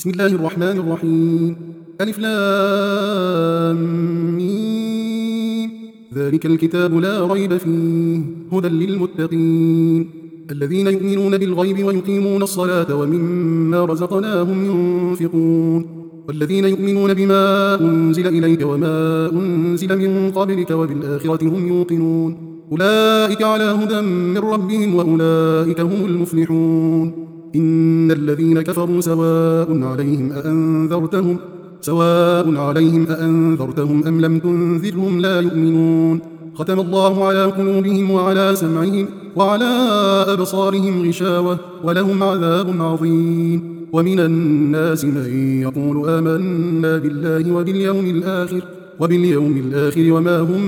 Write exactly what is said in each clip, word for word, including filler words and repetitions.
بسم الله الرحمن الرحيم. ألف لام ميم. ذلك الكتاب لا ريب فيه هدى للمتقين الذين يؤمنون بالغيب ويقيمون الصلاة ومما رزقناهم ينفقون والذين يؤمنون بما أنزل إليك وما أنزل من قبلك وبالآخرة هم يوقنون أولئك على هدى من ربهم وأولئك هم المفلحون. إن الذين كفروا سواء عليهم أأنذرتهم سواء عليهم أأنذرتهم أم لم تنذرهم لا يؤمنون. ختم الله على قلوبهم وعلى سمعهم وعلى أبصارهم غشاوة ولهم عذاب عظيم. ومن الناس من يقول آمنا بالله وباليوم الآخر وباليوم الآخر وما هم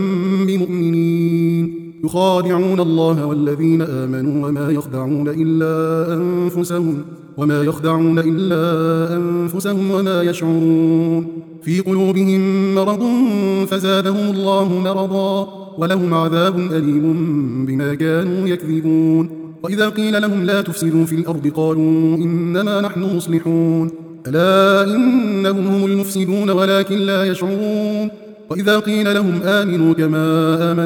بمؤمنين. يخادعون الله والذين آمنوا وما يخدعون إلا أنفسهم وما يخدعون إلا أنفسهم وما يشعرون. في قلوبهم مرض فزادهم الله مرضا ولهم عذاب أليم بما كانوا يكذبون. وإذا قيل لهم لا تفسدوا في الأرض قالوا إنما نحن مصلحون ألا إنهم هم المفسدون ولكن لا يشعرون. وإذا قيل لهم آمنوا كما آمن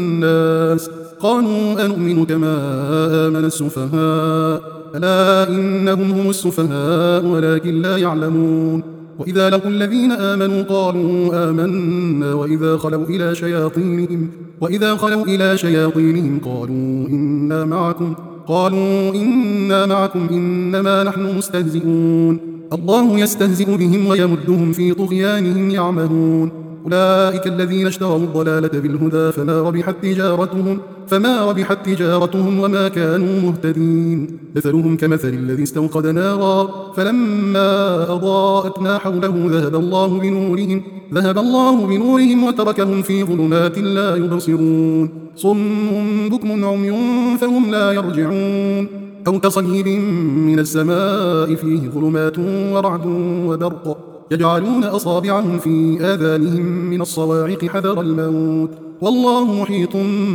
الناس قالوا أنؤمن كما آمن السفهاء ألا إنهم هم السفهاء ولكن لا يعلمون. وإذا لقوا الذين آمنوا قالوا آمنا وإذا خلوا إلى شياطينهم وإذا خلوا إلى شياطينهم قالوا إنا معكم قالوا إنا معكم إنما نحن مستهزئون. الله يستهزئ بهم ويمدهم في طغيانهم يعمهون. أولئك الذين اشتروا الضلالة بالهدى فما ربحت تجارتهم فما ربحت تجارتهم وما كانوا مهتدين. مثلهم كمثل الذي استوقد نارا فلما أضاءت ما حوله ذهب الله بنورهم ذهب الله بنورهم وتركهم في ظلمات لا يبصرون. صم بكم عمي فهم لا يرجعون. أو كصيب من السماء فيه ظلمات ورعد وبرق يجعلون أصابعهم في آذانهم من الصواعق حذر الموت والله محيط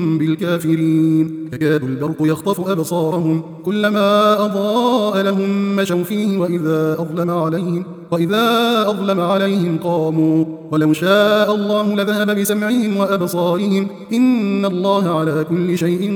بالكافرين. يكاد البرق يخطف أبصارهم كلما أضاء لهم مشوا فيه وإذا أظلم عليهم وإذا أظلم عليهم قاموا ولو شاء الله لذهب بسمعهم وأبصارهم إن الله على كل شيء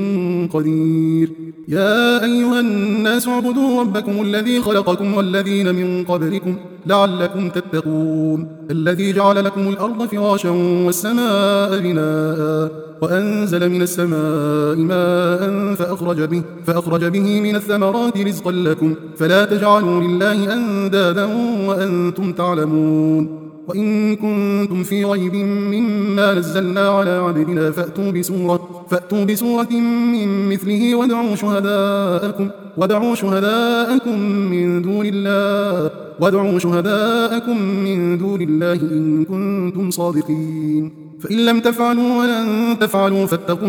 قدير. يا أيها الناس اعبدوا ربكم الذي خلقكم والذين من قبلكم لعلكم تتقون الذي جعل لكم الأرض فراشا والسماء بناء وأنزل من السماء ماء فأخرج به, فأخرج به من الثمرات رزقا لكم فلا تجعلوا لله أندادا وأنتم تعلمون. وإن كنتم في ريب مما نزلنا على عبدنا فأتوا بسورة, فأتوا بسورة من مثله وادعوا شهداءكم, وادعوا شهداءكم من دون الله وادعوا شهداءكم من دون الله إن كنتم صادقين. فإن لم تفعلوا ولن تفعلوا فاتقوا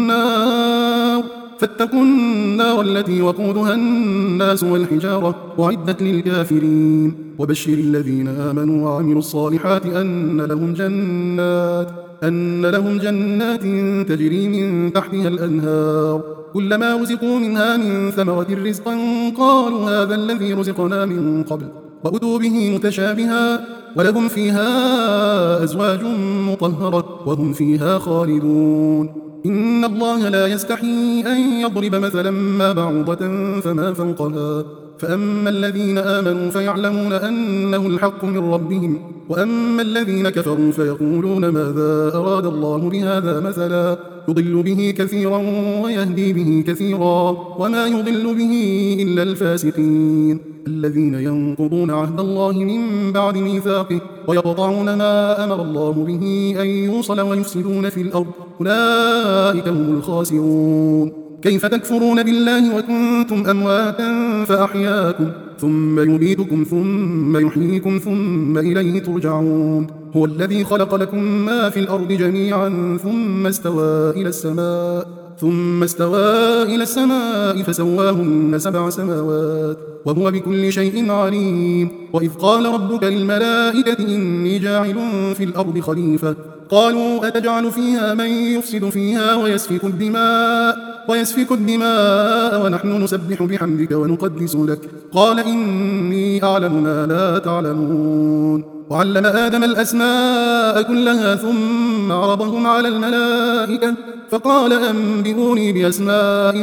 النار فاتقوا النار التي وقودها الناس والحجارة أعدت للكافرين. وبشر الذين آمنوا وعملوا الصالحات أن لهم جنات أن لهم جنات تجري من تحتها الأنهار كلما رزقوا منها من ثمرة رزقا قالوا هذا الذي رزقنا من قبل وأتوا به متشابها ولهم فيها أزواج مطهرة وهم فيها خالدون. إن الله لا يستحي أن يضرب مثلا ما بعوضة فما فوقها فأما الذين آمنوا فيعلمون أنه الحق من ربهم وأما الذين كفروا فيقولون ماذا أراد الله بهذا مثلا يضل به كثيرا ويهدي به كثيرا وما يضل به إلا الفاسقين الذين ينقضون عهد الله من بعد ميثاقه ويقطعون ما أمر الله به أن يوصل ويفسدون في الأرض أولئك هم الخاسرون. كيف تكفرون بالله وكنتم أمواتا فأحياكم ثم يميتكم ثم يحييكم ثم إليه ترجعون. هو الذي خلق لكم ما في الأرض جميعا ثم استوى إلى السماء ثم استوى إلى السماء فسواهن سبع سماوات وهو بكل شيء عليم. وإذ قال ربك للملائكة إني جاعل في الأرض خليفة قالوا أتجعل فيها من يفسد فيها ويسفك الدماء ويسفك الدماء ونحن نسبح بحمدك ونقدس لك. قال إني أعلم ما لا تعلمون. وعلم آدم الأسماء كلها ثم عرضهم على الملائكة فقال أنبئوني بأسماء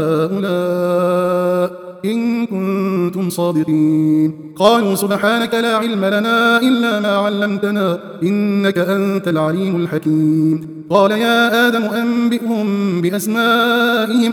هؤلاء إن كنتم صادقين. قالوا سبحانك لا علم لنا إلا ما علمتنا إنك أنت العليم الحكيم. قال يا آدم أنبئهم بأسمائهم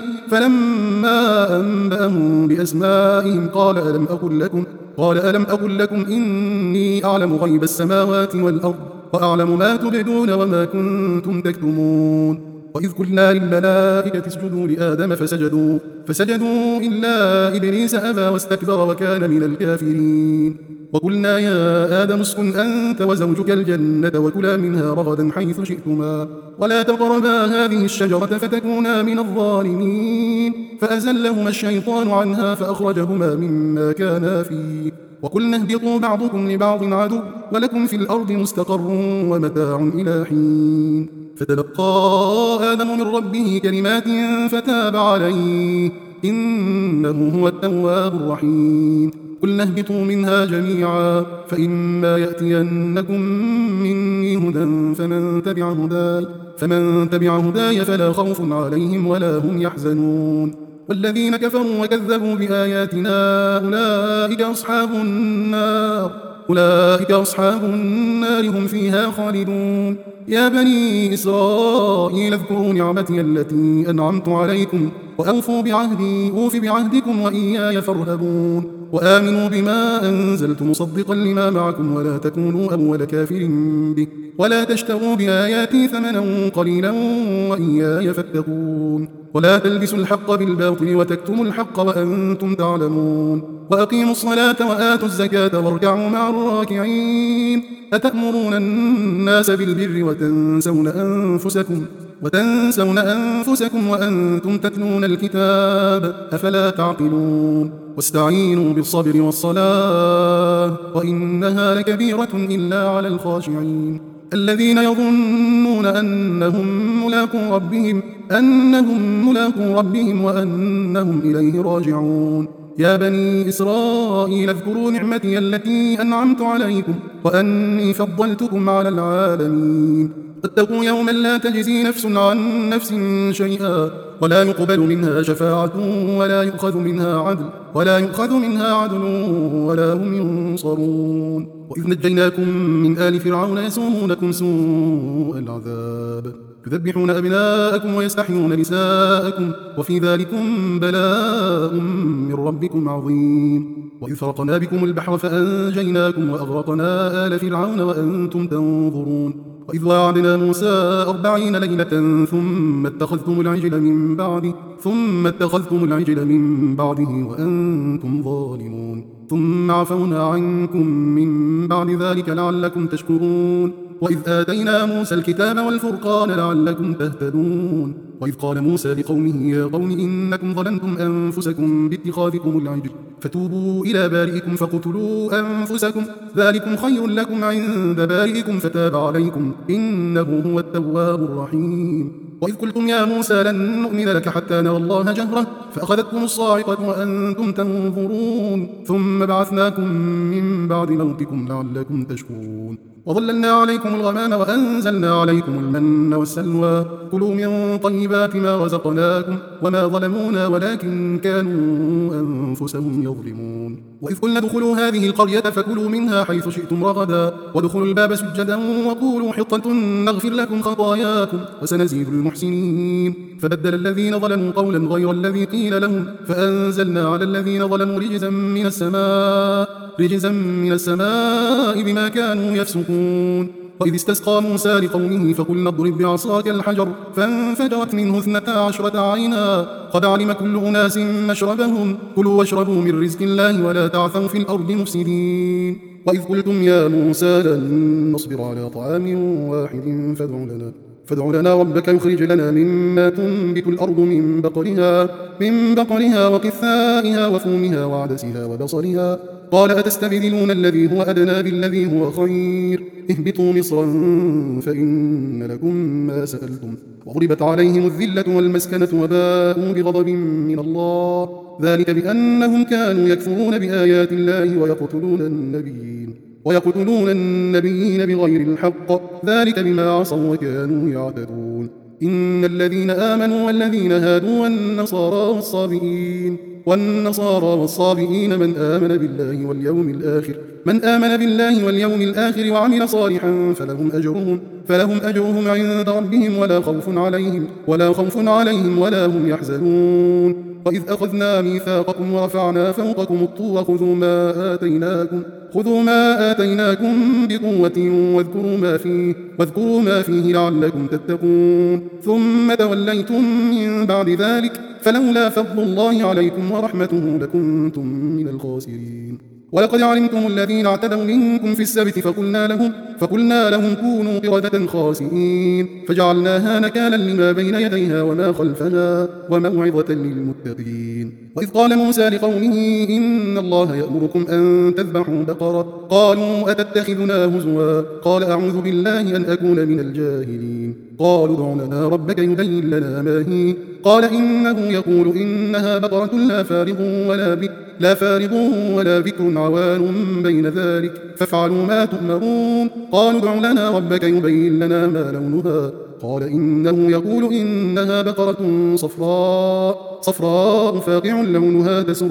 فلما أنبأهم بأسمائهم قال ألم أقل لكم قال ألم أقل لكم إني أعلم غيب السماوات والأرض وأعلم ما تبدون وما كنتم تكتمون. وإذ قلنا للملائكة اسجدوا لآدم فسجدوا فسجدوا إلا إبليس أبى واستكبر وكان من الكافرين. وقلنا يا آدم اسكن أنت وزوجك الجنة وكلا منها رغدا حيث شئتما ولا تقربا هذه الشجرة فتكونا من الظالمين. فأزلهما الشيطان عنها فأخرجهما مما كانا فيه. وقلنا اهبطوا بعضكم لبعض عدو ولكم في الأرض مستقر ومتاع إلى حين. فتلقى آدم من ربه كلمات فتاب عليه إنه هو التواب الرحيم. قلنا اهبطوا منها جميعا فإما يأتينكم مني هدى فمن تبع هداي فمن تبع هداي فلا خوف عليهم ولا هم يحزنون. والذين كفروا وكذبوا بآياتنا أولئك أصحاب النار أولئك أصحاب النار هم فيها خالدون. يا بني إسرائيل اذكروا نعمتي التي أنعمت عليكم وأوفوا بعهدي أوف بعهدكم وإياي فارهبون. وآمنوا بما أنزلت مصدقا لما معكم ولا تكونوا أول كافر به ولا تشتروا بآياتي ثمنا قليلا وإياي فاتقون. ولا تلبسوا الحق بالباطل وتكتموا الحق وأنتم تعلمون. وأقيموا الصلاة وآتوا الزكاة واركعوا مع الراكعين. أتأمرون الناس بالبر وتنسون أنفسكم وتنسون أنفسكم وأنتم تتلون الكتاب أفلا تعقلون. واستعينوا بالصبر والصلاة وإنها لكبيرة إلا على الخاشعين الذين يظنون أنهم ملاقو ربهم أنهم ملاقو ربهم وأنهم إليه راجعون. يا بني إسرائيل اذكروا نعمتي التي أنعمت عليكم وأني فضلتكم على العالمين. اتقوا يوما لا تجزي نفس عن نفس شيئا ولا يقبل منها شفاعة ولا يؤخذ منها عدل ولا يؤخذ منها عدل ولا هم ينصرون. وإذ نجيناكم من آل فرعون يسومونكم سوء العذاب يذبحون أبناءكم ويستحيون نساءكم وفي ذلكم بلاء من ربكم عظيم. وإذ فرقنا بكم البحر فأنجيناكم وأغرقنا آل فرعون وأنتم تنظرون. وإذ واعدنا موسى أربعين ليلة ثم اتخذتم العجل من بعده ثم اتخذتم العجل من بعده وأنتم ظالمون ثم عفونا عنكم من بعد ذلك لعلكم تشكرون. وإذ آتينا موسى الكتاب والفرقان لعلكم تهتدون. وإذ قال موسى لقومه يا قوم إنكم ظلمتم أنفسكم باتخاذكم العجل فتوبوا إلى بارئكم فاقتلوا أنفسكم ذلكم خير لكم عند بارئكم فتاب عليكم إنه هو التواب الرحيم. وإذ قلتم يا موسى لن نؤمن لك حتى نرى الله جهرة فأخذتكم الصاعقة وأنتم تنظرون ثم بعثناكم من بعد موتكم لعلكم تشكرون. وظللنا عليكم الغمام وأنزلنا عليكم المن والسلوى كلوا من طيبات ما رزقناكم وما ظلمونا ولكن كانوا أنفسهم يظلمون. وإذ قلنا ادخلوا هذه القرية فكلوا منها حيث شئتم رغدا وادخلوا الباب سجدا وقولوا حطة نغفر لكم خطاياكم وسنزيد المحسنين. فبدل الذين ظلموا قولا غير الذي قيل لهم فأنزلنا على الذين ظلموا رجزا من السماء رجزا من السماء بما كانوا يفسقون. وإذ استسقى موسى لقومه فقلنا اضرب بعصاك الحجر فانفجرت منه اثنتا عشرة عينا قد علم كل أناس مشربهم كلوا واشربوا من رزق الله ولا تعثوا في الأرض مفسدين. وإذ قلتم يا موسى لن نصبر على طعام واحد فادع لنا فادع لنا ربك يخرج لنا مما تنبت الأرض من بقلها من بقلها وقثائها وفومها وعدسها وبصلها قال أتستبدلون الذي هو أدنى بالذي هو خير اهبطوا مصرا فإن لكم ما سألتم وضربت عليهم الذلة والمسكنة وباءوا بغضب من الله ذلك بأنهم كانوا يكفرون بآيات الله ويقتلون النبيين ويقتلون النبيين بغير الحق ذلك بما عصوا وكانوا يعتدون إن الذين آمنوا والذين هادوا والنصارى والصابئين والنصارى والصابئين من آمن بالله واليوم الآخر من آمن بالله واليوم الآخر وعمل صالحا فلهم أجرهم فلهم أجرهم عند ربهم ولا خوف عليهم ولا خوف عليهم ولا هم يحزنون وإذ أخذنا ميثاقكم ورفعنا فوقكم الطور خذوا ما آتيناكم خذوا ما آتيناكم بقوة واذكروا ما فيه واذكروا ما فيه لعلكم تتقون ثم توليتم من بعد ذلك فلولا فضل الله عليكم ورحمته لكنتم من الخاسرين ولقد علمتم الذين اعتدوا منكم في السبت فقلنا لهم فقلنا لهم كونوا قردة خاسئين فجعلناها نكالا لما بين يديها وما خلفها وموعظة للمتقين وإذ قال موسى لقومه إن الله يأمركم أن تذبحوا بقرة قالوا أتتخذنا هزوا قال أعوذ بالله أن أكون من الجاهلين قالوا ادع لنا ربك يبين لنا ما هي قال إنه يقول إنها بقرة لا فارض ولا بكر لا فارض ولا بكر عوان بين ذلك فافعلوا ما تؤمرون قالوا ادع لنا ربك يبين لنا ما لونها قال إنه يقول إنها بقرة صفراء صفراء فاقع لونها تسر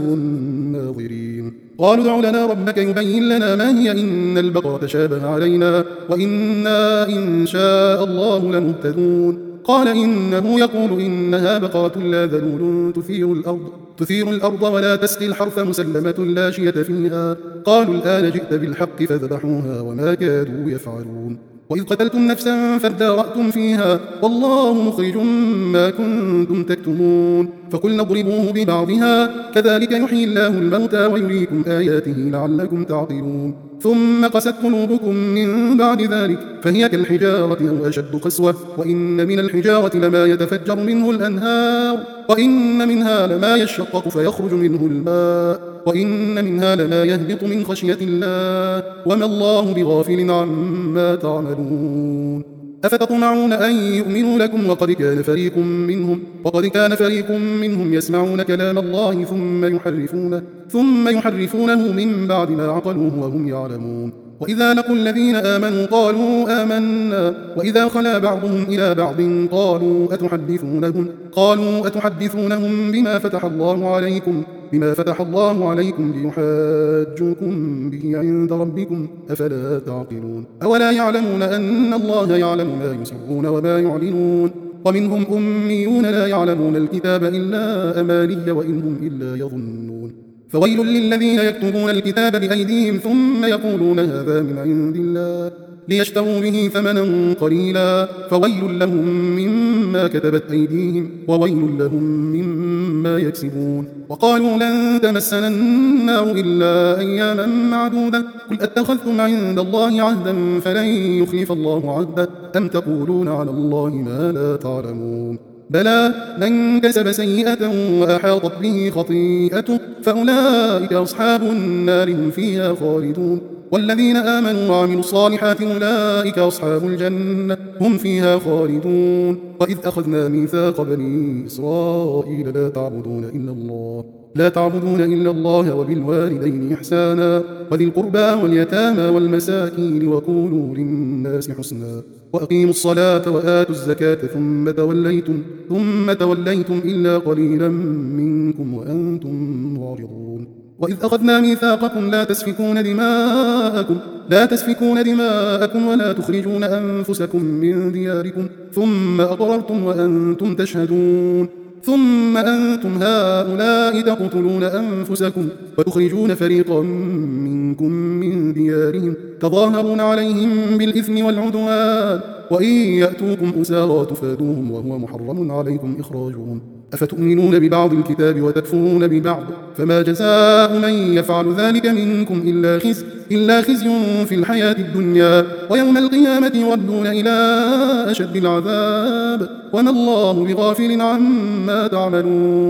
الناظرين قالوا ادع لنا ربك يبين لنا ما هي إن البقرة شابه علينا وإنا إن شاء الله لمهتدون قال إنه يقول إنها بقرة لا ذلول تثير الأرض تثير الأرض ولا تسقي الحرث مسلمة لا شية فيها قالوا الآن جئت بالحق فذبحوها وما كادوا يفعلون وإذ قتلتم نفسا فادارأتم فيها والله مخرج ما كنتم تكتمون فقلنا اضربوه ببعضها كذلك يحيي الله الموتى ويريكم آياته لعلكم تعقلون ثم قست قلوبكم من بعد ذلك فهي كالحجارة أو أشد قسوة وإن من الحجارة لما يتفجر منه الأنهار وإن منها لما يشقق فيخرج منه الماء وإن منها لما يهبط من خشية الله وما الله بغافل عما تعملون أفتطمعون أن يؤمنوا لكم وقد كان فريق منهم وقد كان فريق منهم يسمعون كلام الله ثم يحرفونه ثم يحرفونه من بعد ما عقلوه وهم يعلمون وإذا لقوا الذين آمنوا قالوا آمنا وإذا خلا بعضهم إلى بعض قالوا أتحدثونهم قالوا أتحدثونهم بما فتح الله عليكم بما فتح الله عليكم ليحاجوكم به عند ربكم أفلا تعقلون أولا يعلمون أن الله يعلم ما يسرون وما يعلنون ومنهم أميون لا يعلمون الكتاب إلا أماني وإن هم إلا يظنون فويل للذين يكتبون الكتاب بأيديهم ثم يقولون هذا من عند الله ليشتروا به ثمنا قليلا فويل لهم مما كتبت أيديهم وويل لهم مما يكسبون وقالوا لن تمسنا النار إلا أياما معدودة قل أتخذتم عند الله عهدا فلن يخلف الله عهده أم تقولون على الله ما لا تعلمون بلى من كسب سيئة وأحاطت به خطيئته فأولئك أصحاب النار هم فيها خالدون والذين آمنوا وعملوا الصالحات أولئك أصحاب الجنة هم فيها خالدون وإذ أخذنا ميثاق بني إسرائيل لا تعبدون إلا الله لا تعبدون إلا الله وبالوالدين إحسانا وذي القربى واليتامى والمساكين وقولوا للناس حسنا وأقيموا الصلاة وآتوا الزكاة ثم توليتم ثم توليتم إلا قليلا منكم وأنتم معرضون وإذ أخذنا ميثاقكم لا تسفكون دماءكم لا تسفكون دماءكم ولا تخرجون أنفسكم من دياركم ثم أقررتم وأنتم تشهدون ثم أنتم هؤلاء تقتلون أنفسكم وتخرجون فريقا منكم من ديارهم تظاهرون عليهم بالإثم والعدوان وإن يأتوكم أسارى تفادوهم وهو محرم عليكم إخراجهم أفتؤمنون ببعض الكتاب وتكفرون ببعض فما جزاء من يفعل ذلك منكم إلا خزي إلا خزي في الحياة الدنيا ويوم القيامة يردون إلى أشد العذاب وما الله بغافل عما تعملون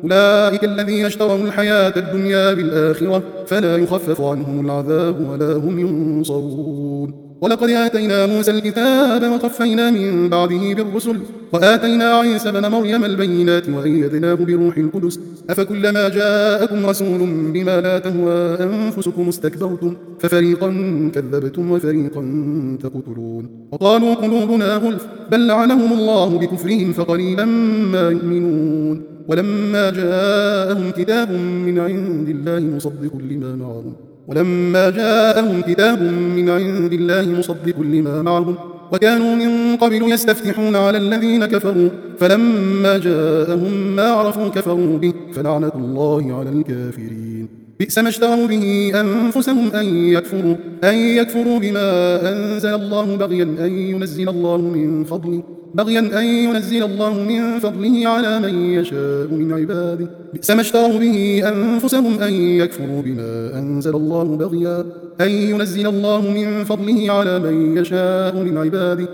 أولئك الذين اشتروا الحياة الدنيا بالآخرة فلا يخفف عنهم العذاب ولا هم ينصرون. ولقد آتينا موسى الكتاب وقفينا من بعده بالرسل وآتينا عيسى بن مريم البينات وأيدناه بروح القدس أفكلما جاءكم رسول بما لا تهوى أنفسكم استكبرتم ففريقا كذبتم وفريقا تقتلون. وقالوا قلوبنا غلف بل لعنهم الله بكفرهم فقليلا ما يؤمنون. ولما جاءهم كتاب من عند الله مصدق لما معهم ولما جاءهم كتاب من عند الله مصدق لما معهم وكانوا من قبل يستفتحون على الذين كفروا فلما جاءهم ما عرفوا كفروا به فلعنة الله على الكافرين. بئس ما اشتروا به أنفسهم أن يكفروا, أن يكفروا بما أنزل الله بغيا أن ينزل الله من فضله بغيا أن ينزل الله من فضله على من يشاء من عباده. بئس ما اشتروا به أنفسهم أن يكفروا بما أنزل الله بغيا أن ينزل الله من فضله على من يشاء من عباده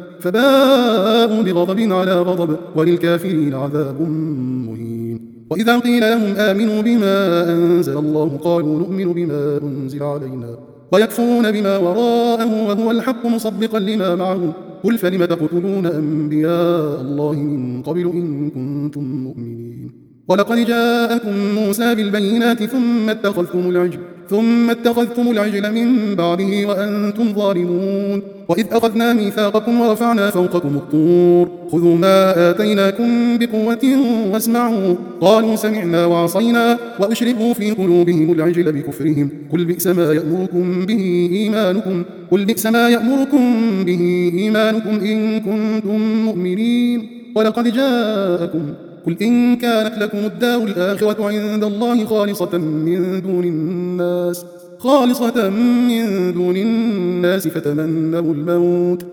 فباءوا بغضب على غضب وللكافرين عذاب مهين. وإذا قيل لهم آمنوا بما أنزل الله قالوا نؤمن بما أنزل علينا ويكفرون بما وراءه وهو الحق مصدقا لما معهم قل فلم تقتلون أنبياء الله من قبل إن كنتم مؤمنين. ولقد جاءكم موسى بالبينات ثم اتخذتم العجل ثم اتخذتم العجل من بعده وأنتم ظالمون. وإذ أخذنا ميثاقكم ورفعنا فوقكم الطور خذوا ما آتيناكم بقوة واسمعوا قالوا سمعنا وعصينا وأشربوا في قلوبهم العجل بكفرهم قل بئس ما يأمركم به إيمانكم قل بئس ما يأمركم به إيمانكم إن كنتم مؤمنين. ولقد جاءكم قل إن كانت لكم الدار الآخرة عند الله خالصة من دون الناس خالصة من دون الناس فتمنوا الموت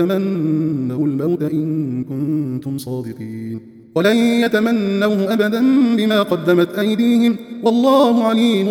فتمنوا الموت إن كنتم صادقين ولن يتمنوه أبدا بما قدمت أيديهم والله عليم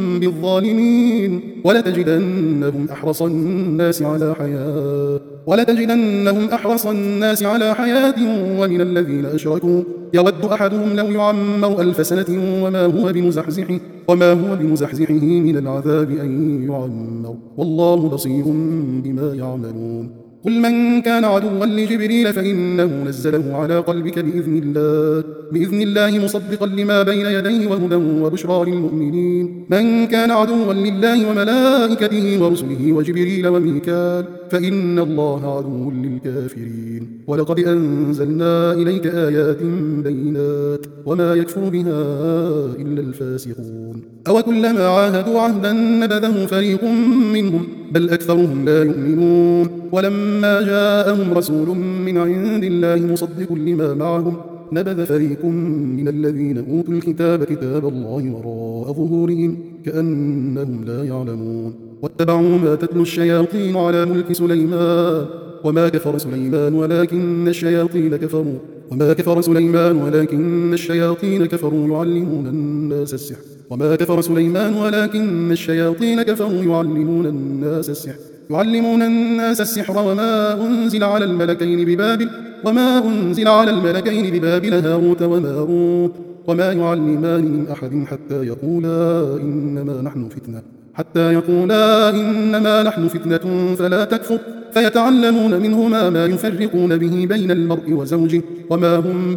بالظالمين. ولتجدنهم أحرص الناس على حياة ولتجدنهم أحرص الناس على حياة ومن الذين أشركوا يود أحدهم لو يعمر ألف سنة وما هو بمزحزحه وما هو بمزحزحه من العذاب أن يعمر والله بصير بما يعملون. قل من كان عدوا لجبريل فإنه نزله على قلبك بإذن الله بإذن الله مصدقا لما بين يديه وهدى وبشرى للمؤمنين. من كان عدوا لله وملائكته ورسله وجبريل وميكال فإن الله عدو للكافرين. ولقد أنزلنا إليك آيات بينات وما يكفر بها إلا الفاسقون. أو كلما عاهدوا عهدا نبذه فريق منهم بل أكثرهم لا يؤمنون. ولما جاءهم رسول من عند الله مصدق لما معهم نبذ فريق من الذين أوتوا الكتاب كتاب الله وراء ظهورهم كأنهم لا يعلمون. واتبعوا ما تتلو الشياطين على ملك سليمان وما كفر سليمان ولكن الشياطين كفروا وما كفر سليمان ولكن الشياطين كفروا يعلمون الناس السحر وما كفر سليمان ولكن الشياطين كفروا يعلمون الناس السحر يعلمون الناس السحر وما أنزل على الملكين ببابل وما أنزل على الملكين ببابل هاروت وماروت وما يعلمان من أحد حتى يقولا إنما نحن فتنة حتى يقولا إنما نحن فتنة فلا تكفر فيتعلمون منهما ما يفرقون به بين المرء وزوجه وما هم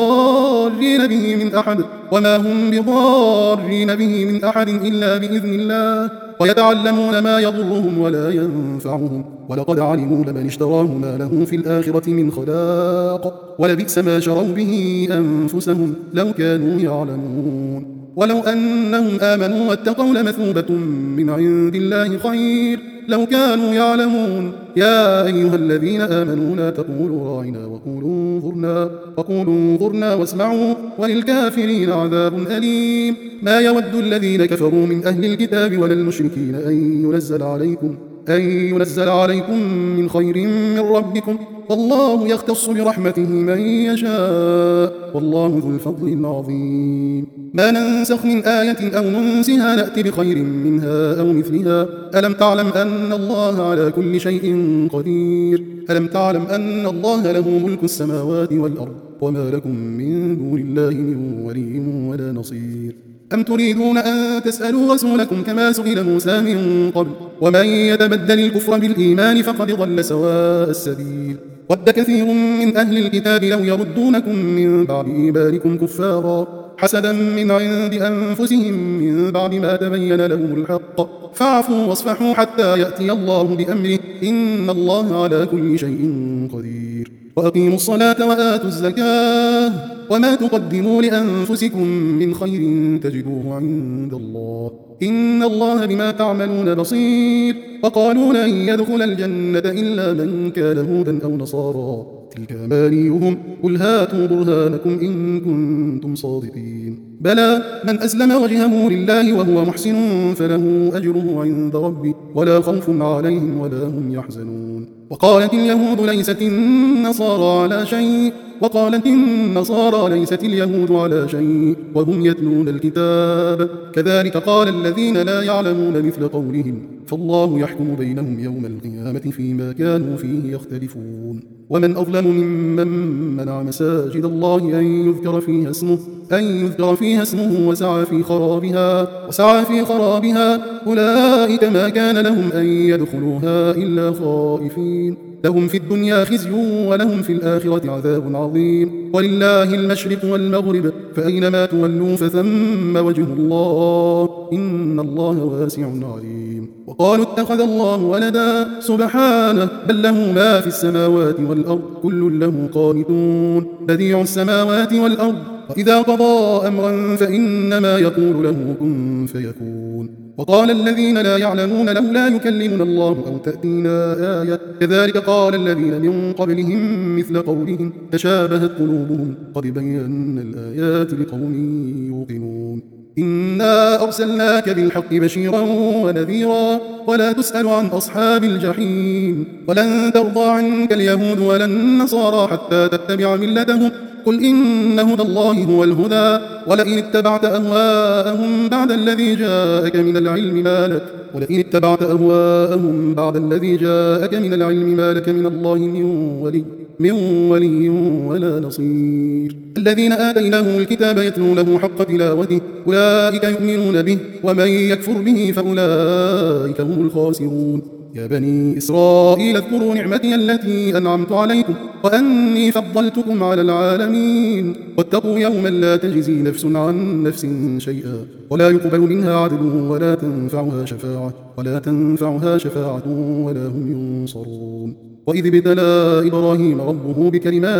بضارين به من أحد وما هم بضارين به من أحد إلا بإذن الله ويتعلمون ما يضرهم ولا ينفعهم ولقد علموا لمن اشتراه ما له في الآخرة من خلاق ولبئس ما شروا به أنفسهم لو كانوا يعلمون. ولو أنهم آمنوا واتقوا لمثوبة من عند الله خير لو كانوا يعلمون. يا أيها الذين آمنوا لا تقولوا راعنا وقولوا انظرنا وقولوا انظرنا واسمعوا وللكافرين عذاب أليم. ما يود الذين كفروا من أهل الكتاب ولا المشركين أن ينزل عليكم أن ينزل عليكم من خير من ربكم والله يختص برحمته من يشاء والله ذو الفضل العظيم. ما ننسخ من آية أو ننسها نأتي بخير منها أو مثلها ألم تعلم أن الله على كل شيء قدير ألم تعلم أن الله له ملك السماوات والأرض وما لكم من دون الله من ولي ولا نصير. أم تريدون أن تسألوا رسولكم كما سئل موسى من قبل ومن يتبدل الكفر بالإيمان فقد ضل سواء السبيل. ود كثير من أهل الكتاب لو يردونكم من بعد إيمانكم كفارا حسدا من عند أنفسهم من بعد ما تبين لهم الحق فاعفوا واصفحوا حتى يأتي الله بأمره إن الله على كل شيء قدير. وأقيموا الصلاة وآتوا الزكاة وما تقدموا لأنفسكم من خير تجدوه عند الله إن الله بما تعملون بصير. وقالوا لن يدخل الجنة إلا من كان هودا أو نصارى تلك أمانيهم قل هاتوا برهانكم إن كنتم صادقين. بلى من أسلم وجهه لله وهو محسن فله أجره عند ربه ولا خوف عليهم ولا هم يحزنون. وقالت اليهود ليست النصارى على شيء وقالت النصارى ليست اليهود على شيء وهم يتلون الكتاب كذلك قال الذين لا يعلمون مثل قولهم فالله يحكم بينهم يوم القيامة فيما كانوا فيه يختلفون. ومن أظلم ممن منع مساجد الله أن يذكر فيها اسمه أن يذكر فيها اسمه وسعى في خرابها وسعى في خرابها أولئك ما كان لهم أن يدخلوها إلا خائفين لهم في الدنيا خزي ولهم في الآخرة عذاب عظيم. ولله المشرق والمغرب فأينما تولوا فثم وجه الله إن الله واسع عليم. وقالوا اتخذ الله ولدا سبحانه بل له ما في السماوات والأرض كل له قانتون بديع السماوات والأرض وإذا قضى أمرا فإنما يقول له كن فيكون. وقال الذين لا يعلمون لولا يكلمنا الله أو تأتينا آية كذلك قال الذين من قبلهم مثل قولهم تشابهت قلوبهم قد بينا الآيات لقوم يوقنون. إنا أرسلناك بالحق بشيرا ونذيرا ولا تسأل عن أصحاب الجحيم. ولن ترضى عنك اليهود ولا النصارى حتى تتبع ملتهم قل إن هدى الله هو الهدى ولئن اتبعت أهواءهم بعد الذي جاءك من العلم ما لك ولئن اتبعت أهواءهم بعد الذي جاءك من العلم ما لك من الله من ولي من ولي ولا نصير. الذين آتيناهم الكتاب يتلونه حق تلاوته أولئك يؤمنون به ومن يكفر به فأولئك هم الخاسرون. يا بني إسرائيل اذكروا نعمتي التي أنعمت عليكم وأني فضلتكم على العالمين واتقوا يوما لا تجزي نفس عن نفس شيئا ولا يقبل منها عدل ولا تنفعها شفاعة ولا تنفعها شفاعة ولا هم ينصرون. وإذ ابتلى إبراهيم ربه بكلمات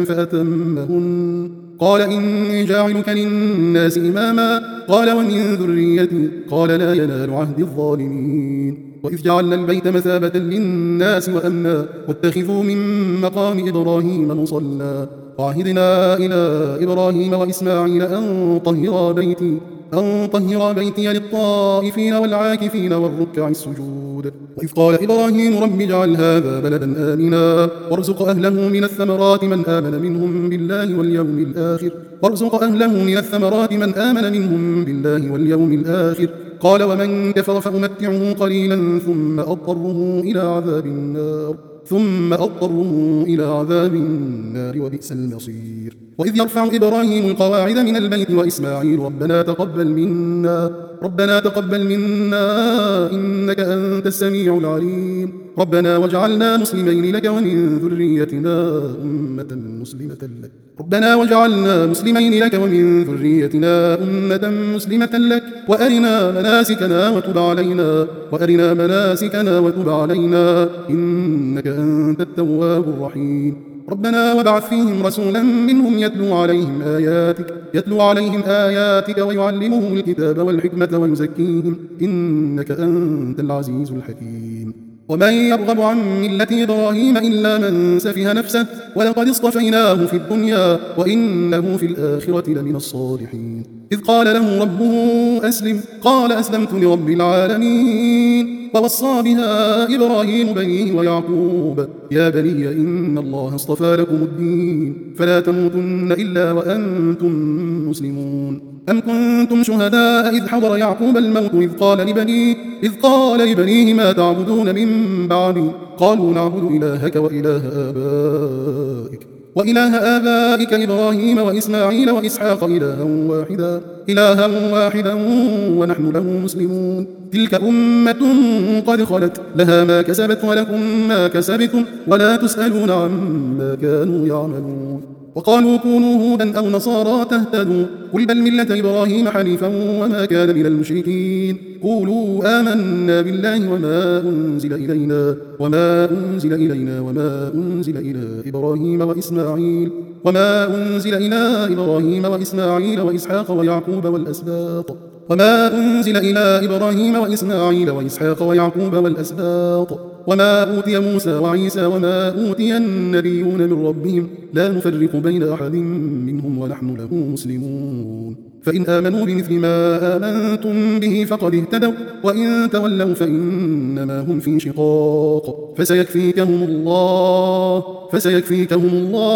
فأتمهن قال إني جاعلك للناس إماما قال ومن ذريتي قال لا ينال عهد الظالمين. وإذ جعلنا البيت مثابة للناس وأمنا واتخذوا من مقام إبراهيم مصلى وعهدنا إلى إبراهيم وإسماعيل أن طهرا بيتي أن طهر بيتي للطائفين والعاكفين والركع السجود. وإذ قال إبراهيم رب اجعل هذا بلدا آمنا وارزق أهله من الثمرات من آمن منهم بالله واليوم الآخر وارزق أهله من الثمرات من آمن منهم بالله واليوم الآخر قال ومن كفر فأمتعه قليلا ثم أضطره إلى عذاب النار ثم أضطره إلى عذاب النار وبئس المصير. وإذ يرفع إبراهيم القواعد من البيت وإسماعيل ربنا تقبل منا ربنا تقبل منا إنك أنت السميع العليم ربنا واجعلنا مسلمين لك ومن ذريتنا أمة مسلمة لك ربنا واجعلنا مسلمين لك ومن ذريتنا أمة مسلمة لك وأرنا مناسكنا وتب علينا وأرنا مناسكنا وتب علينا إنك أنت التواب الرحيم. ربنا وابعث فيهم رسولا منهم يتلو عليهم آياتك يتلو عليهم آياتك ويعلمهم الكتاب والحكمة ويزكيهم إنك أنت العزيز الحكيم. ومن يرغب عن ملة إبراهيم إلا من سفه نفسه ولقد اصطفيناه في الدنيا وإنه في الآخرة لمن الصالحين. إذ قال له ربه أسلم قال أسلمت لرب العالمين. ووصى بها إبراهيم بنيه ويعقوب يا بني إن الله اصطفى لكم الدين فلا تموتن إلا وأنتم مسلمون. أم كنتم شهداء إذ حضر يعقوب الموت إذ قال لبنيه إذ قال لبنيه ما تعبدون من بعدي قالوا نعبد إلهك وإله آبائك وإله آبائك إبراهيم وإسماعيل وإسحاق إلها واحدا إلها واحدا ونحن له مسلمون تلك أمة قد خلت لها ما كسبت ولكم ما كسبتم ولا تسألون عما كانوا يعملون وقالوا كونوا هودا أو نصارى تهتدوا قل بل ملة إبراهيم حنيفا وما كان من المشركين قولوا آمنا بالله وما أنزل إلينا وما أنزل إلينا وما أنزل إلى إبراهيم وإسماعيل وما أنزل إلى إبراهيم وإسماعيل وإسحاق ويعقوب والأسباط وما أنزل إلى إبراهيم وإسماعيل وإسحاق ويعقوب والأسباط وما أوتي موسى وعيسى وما أوتي النبيون من ربهم لا نفرق بين أحد منهم ونحن له مسلمون فإن آمنوا بمثل ما آمنتم به فقد اهتدوا وإن تولوا فإنما هم في شقاق فسيكفيكهم الله فسيكفيكهم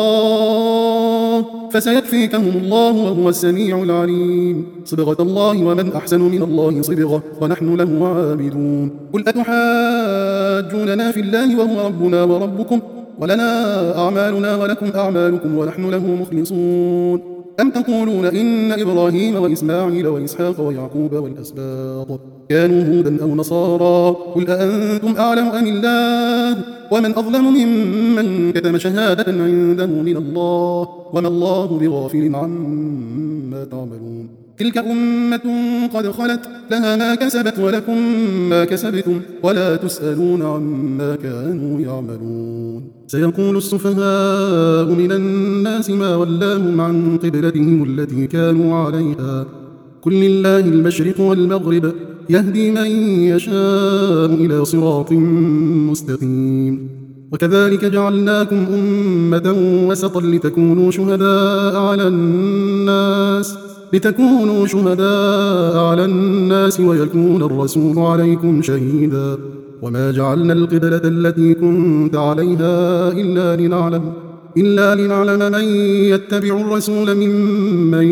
الله فسيكفيكهم الله وهو السميع العليم صبغة الله ومن أحسن من الله صبغة ونحن له عابدون قل أتحاجوننا في الله وهو ربنا وربكم ولنا أعمالنا ولكم أعمالكم ونحن له مخلصون أم تقولون إن إبراهيم وإسماعيل وإسحاق ويعقوب والأسباط كانوا هودا أو نصارى قل أأنتم أعلم أم الله ومن أظلم ممن كتم شهادة عنده من الله وما الله بغافل عما تعملون تلك أمة قد خلت لها ما كسبت ولكم ما كسبتم ولا تسألون عما كانوا يعملون سيقول السفهاء من الناس ما ولاهم عن قبلتهم التي كانوا عليها قل لله المشرق والمغرب يهدي من يشاء إلى صراط مستقيم وكذلك جعلناكم أمة وسطا لتكونوا شهداء على الناس لتكونوا شهداء على الناس ويكون الرسول عليكم شهيدا وما جعلنا القبلة التي كنت عليها إلا لنعلم إلا لنعلم من يتبع الرسول ممن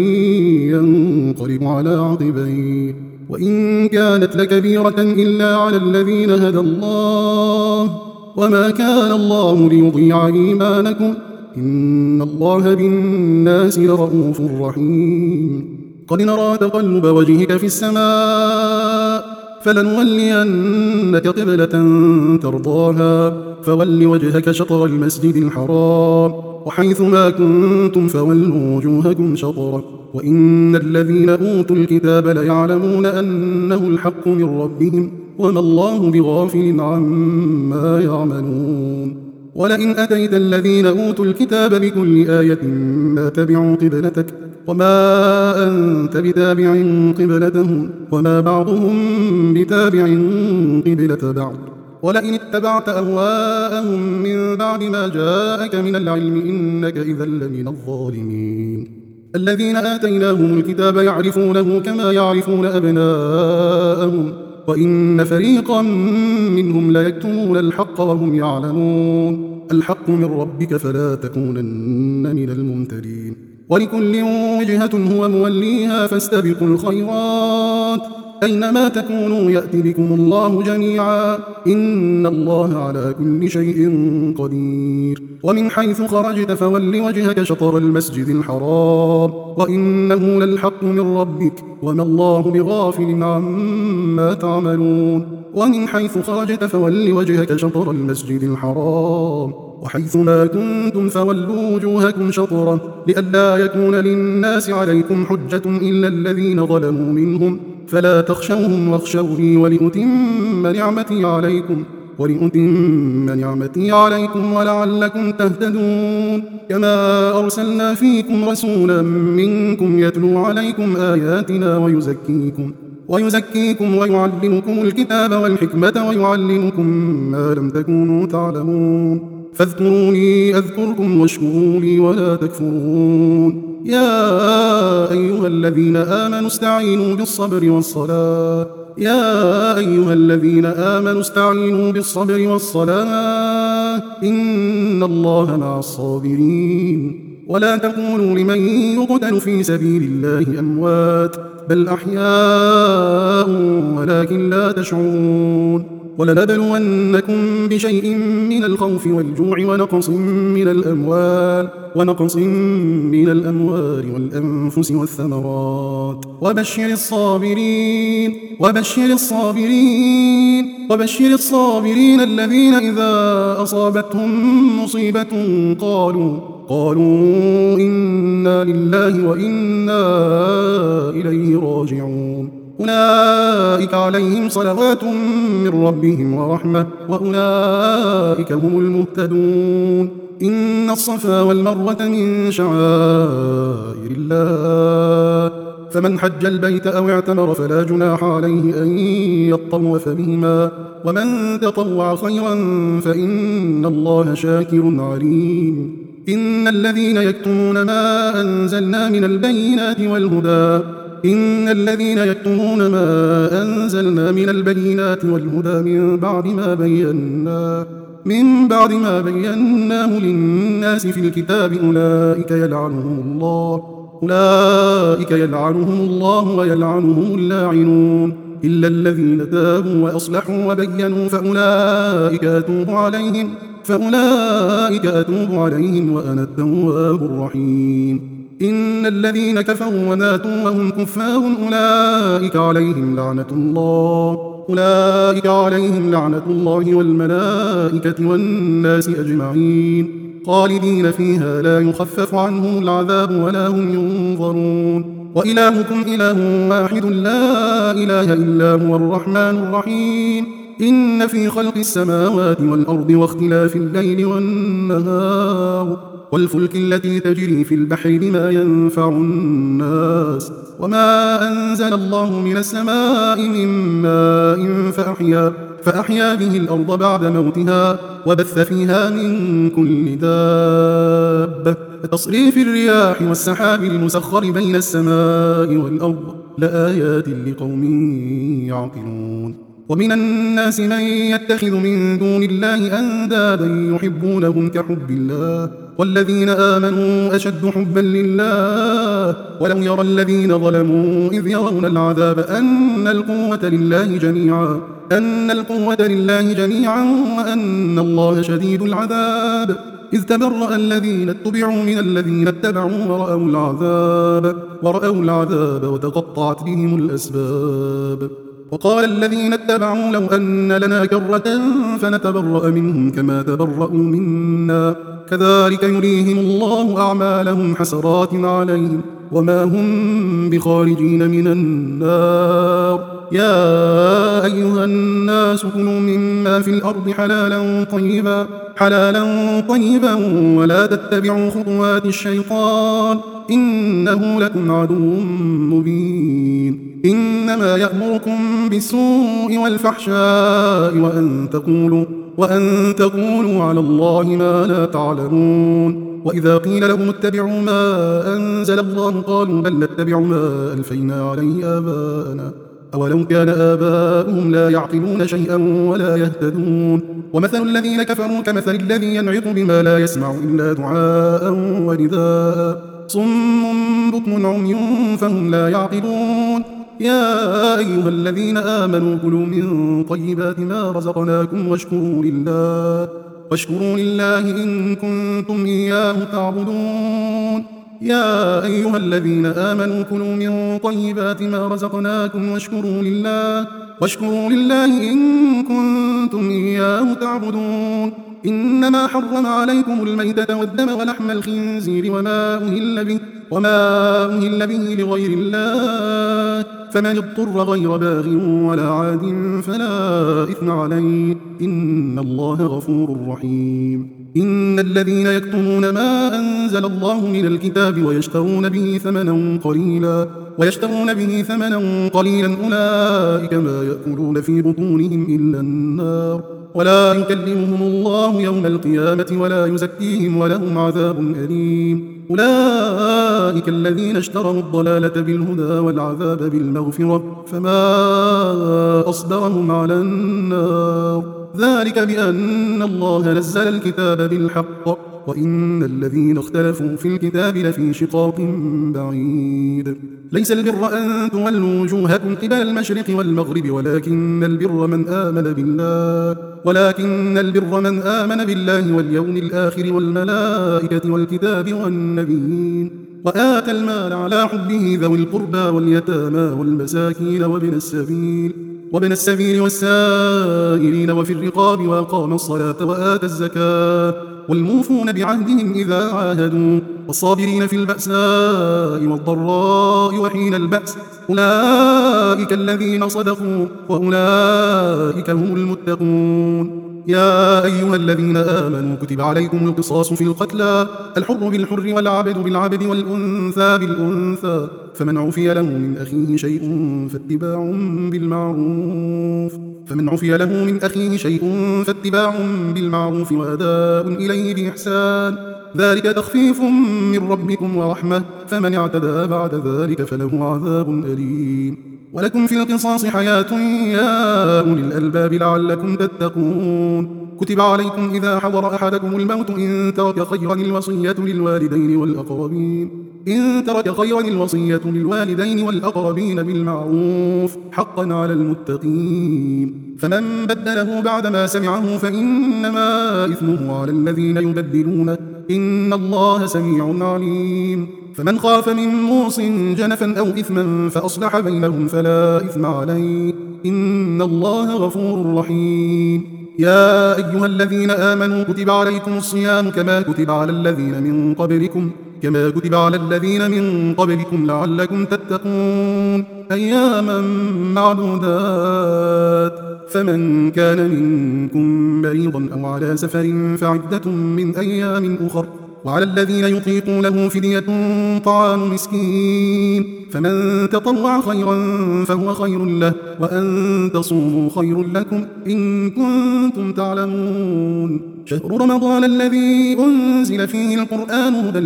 ينقلب على عقبيه وإن كانت لكبيرة إلا على الذين هدى الله وما كان الله ليضيع إيمانكم إن الله بالناس لرؤوف رحيم قد نرى تقلب وجهك في السماء فلنولينك قبلة ترضاها فول وجهك شطر المسجد الحرام وحيث ما كنتم فولوا وجوهكم شطره وإن الذين أوتوا الكتاب ليعلمون أنه الحق من ربهم وما الله بغافل عما يعملون ولئن أتيت الذين أوتوا الكتاب بكل آية ما تبعوا قبلتك وما أنت بتابع قبلتهم وما بعضهم بتابع قبلة بعض ولئن اتبعت أهواءهم من بعد ما جاءك من العلم إنك إذا لمن الظالمين الذين آتيناهم الكتاب يعرفونه كما يعرفون أبناءهم وإن فريقا منهم ليكتمون الحق وهم يعلمون الحق من ربك فلا تكونن من الممترين ولكل وجهة هو موليها فاستبقوا الخيرات أينما تكونوا يأتي بكم الله جميعا إن الله على كل شيء قدير ومن حيث خرجت فول وجهك شطر المسجد الحرام وإنه للحق من ربك وما الله بغافل عما تعملون ومن حيث خرجت فول وجهك شطر المسجد الحرام وحيث ما كنتم فولوا وجوهكم شطره لئلا يكون للناس عليكم حجة إلا الذين ظلموا منهم فلا تخشوهم واخشوني ولأتم نعمتي عليكم ولأتم نعمتي عليكم ولعلكم تهتدون كما أرسلنا فيكم رسولا منكم يتلو عليكم آياتنا ويزكيكم ويزكيكم ويعلمكم الكتاب والحكمة ويعلمكم ما لم تكونوا تعلمون فاذكروني أذكركم واشكروا لي ولا تكفرون يا أيها الذين آمنوا استعينوا بالصبر والصلاة يا أيها الذين آمنوا استعينوا بالصبر والصلاة إن الله مع الصابرين ولا تقولوا لمن يقتل في سبيل الله أموات بل أحياء ولكن لا تشعرون ولنبلونكم بشيء من الخوف والجوع ونقص من الأموال ونقص من الأموال والأنفس والثمرات وبشر الصابرين وبشر الصابرين وبشر الصابرين الذين إذا أصابتهم مصيبة قالوا قالوا إنا لله وإنا إليه راجعون أولئك عليهم صلوات من ربهم ورحمة وأولئك هم المهتدون إن الصفا والمروة من شعائر الله فمن حج البيت أو اعتمر فلا جناح عليه أن يطوف بهما ومن تطوع خيرا فإن الله شاكر عليم إن الذين يكتمون ما أنزلنا من البينات والهدى إن الذين يكتمون ما أنزلنا من البينات والهدى من بعد ما بيناه من بعد ما بيناه للناس في الكتاب أولئك يلعنهم الله أولئك يلعنهم الله ويلعنهم اللاعنون إلا الذين تابوا وأصلحوا وبينوا فأولئك أتوب عليهم فأولئك أتوب عليهم وأنا التواب الرحيم إن الذين كفروا وماتوا وهم كفار أولئك عليهم لعنة الله أولئك عليهم لعنة الله والملائكة والناس أجمعين خالدين فيها لا يخفف عنهم العذاب ولا هم ينظرون وإلهكم إله واحد لا إله إلا هو الرحمن الرحيم إن في خلق السماوات والأرض واختلاف الليل والنهار والفلك التي تجري في البحر بما ينفع الناس وما أنزل الله من السماء من ماء فأحيا, فأحيا به الأرض بعد موتها وبث فيها من كل دابة تصريف الرياح والسحاب المسخر بين السماء والأرض لآيات لقوم يعقلون ومن الناس من يتخذ من دون الله أندادا يحبونهم كحب الله والذين آمنوا أشد حبا لله ولو يرى الذين ظلموا إذ يرون العذاب أن القوة لله جميعا أن القوة لله جميعا وأن الله شديد العذاب إذ تبرأ الذين اتبعوا من الذين اتبعوا ورأوا العذاب ورأوا العذاب وتقطعت بهم الأسباب وقال الذين اتبعوا لو أن لنا كرة فنتبرأ منهم كما تبرأوا منا كذلك يريهم الله أعمالهم حسرات عليهم وما هم بخارجين من النار يا أيها الناس كلوا مما في الأرض حلالا طيبا حلالا طيبا ولا تتبعوا خطوات الشيطان إنه لكم عدو مبين إنما يأمركم بالسوء والفحشاء وأن تقولوا وأن تقولوا على الله ما لا تعلمون وإذا قيل لهم اتبعوا ما أنزل الله قالوا بل نتبع ما ألفينا عليه آباءنا أولو كان آباؤهم لا يعقلون شيئا ولا يهتدون ومثل الذين كفروا كمثل الذي ينعق بما لا يسمع إلا دعاء ونداء صم بكم عمي فهم لا يعقلون يا أيها الذين آمنوا كلوا من طيبات ما رزقناكم واشكروا لله واشكروا لله إن كنتم إياه تعبدون يا أيها الذين آمنوا كلوا من طيبات ما رزقناكم واشكروا لله واشكروا لله إن كنتم إياه تعبدون إنما حرم عليكم الميتة والدم ولحم الخنزير وما أهل به وما أهل به لغير الله فمن اضطر غير باغ ولا عاد فلا إثم عليه إن الله غفور رحيم إن الذين يكتمون ما أنزل الله من الكتاب ويشترون به ثمنا قليلا ويشترون به ثمنا قليلا أولئك ما يأكلون في بطونهم إلا النار ولا يكلمهم الله يوم القيامة ولا يزكيهم ولهم عذاب أليم أولئك الذين اشتروا الضلالة بالهدى والعذاب بالمغفرة فما أصبرهم على النار ذلك بأن الله نزل الكتاب بالحق وإن الذين اختلفوا في الكتاب لفي شقاق بعيد. ليس البر أن تولوا وجوهكم قبل المشرق والمغرب ولكن البر من آمن بالله ولكن البر من آمن بالله واليوم الآخر والملائكة والكتاب والنبيين وآتى المال على حبه ذوي القربى واليتامى والمساكين وابن السبيل وابن السبيل والسائلين وفي الرقاب وأقام الصلاة وآتى الزكاة والموفون بعهدهم إذا عاهدوا والصابرين في البأساء والضراء وحين البأس أولئك الذين صدقوا وأولئك هم المتقون. يا أيها الذين آمنوا كتب عليكم القصاص في القتلى الحر بالحر والعبد بالعبد والأنثى بالأنثى فمن عفي له من أخيه شيء فاتباع بالمعروف فمن عفي له من أخيه شيء فاتباع بالمعروف وأداء إليه بإحسان ذلك تخفيف من ربكم ورحمة فمن اعتدى بعد ذلك فله عذاب أليم. ولكم في القصاص حياة يا أولي الألباب لعلكم تتقون. كتب عليكم إذا حضر أحدكم الموت إن ترك خيرا الوصية للوالدين والأقربين إن ترك خيرا الوصية للوالدين والأقربين بالمعروف حقا على المتقين فمن بدله بعدما سمعه فإنما إثمه على الذين يبدلونه إن الله سميع عليم. فمن خاف من موص جنفا أو إثما فأصلح بينهم فلا إثم عليه إن الله غفور رحيم. يا أيها الذين آمنوا كتب عليكم الصيام كما كتب على الذين من قبلكم كما كتب على الذين من قبلكم لعلكم تتقون أياما معدودات فمن كان منكم مريضا أو على سفر فعدة من أيام أخر وعلى الذين يطيقونه فدية طعام مسكين فمن تطوع خيرا فهو خير له وأن تصوموا خير لكم إن كنتم تعلمون. شهر رمضان الذي أنزل فيه القرآن هدى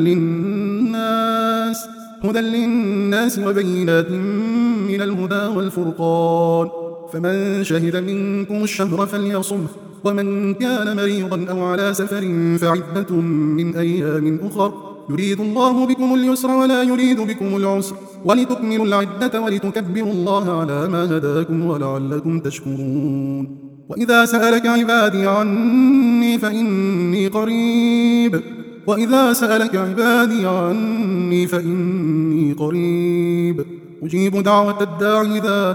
للناس هدى للناس وبينات من الهدى والفرقان فمن شهد منكم الشهر فليصمه ومن كان مريضا أو على سفر فعدة من أيام أخر يريد الله بكم اليسر ولا يريد بكم العسر ولتكملوا العدة ولتكبروا الله على ما هداكم ولعلكم تشكرون. وإذا سألك عبادي عني فإني قريب وإذا سألك عبادي عني فإني قريب أجيب دعوة الداع إذا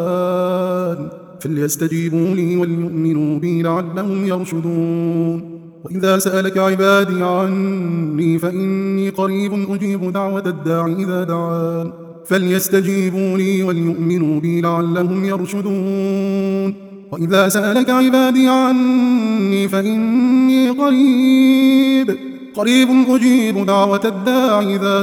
دعان فليستجيبوا لي وليؤمنوا بي لعلهم يرشدون. وإذا سألك عبادي عني فإني قريب أجيب دعوة الداع إذا دعان فليستجيبوا لي وليؤمنوا بي لعلهم يرشدون. وإذا سألك عبادي عني فإني قريب قريب أجيب دعوة الداع إذا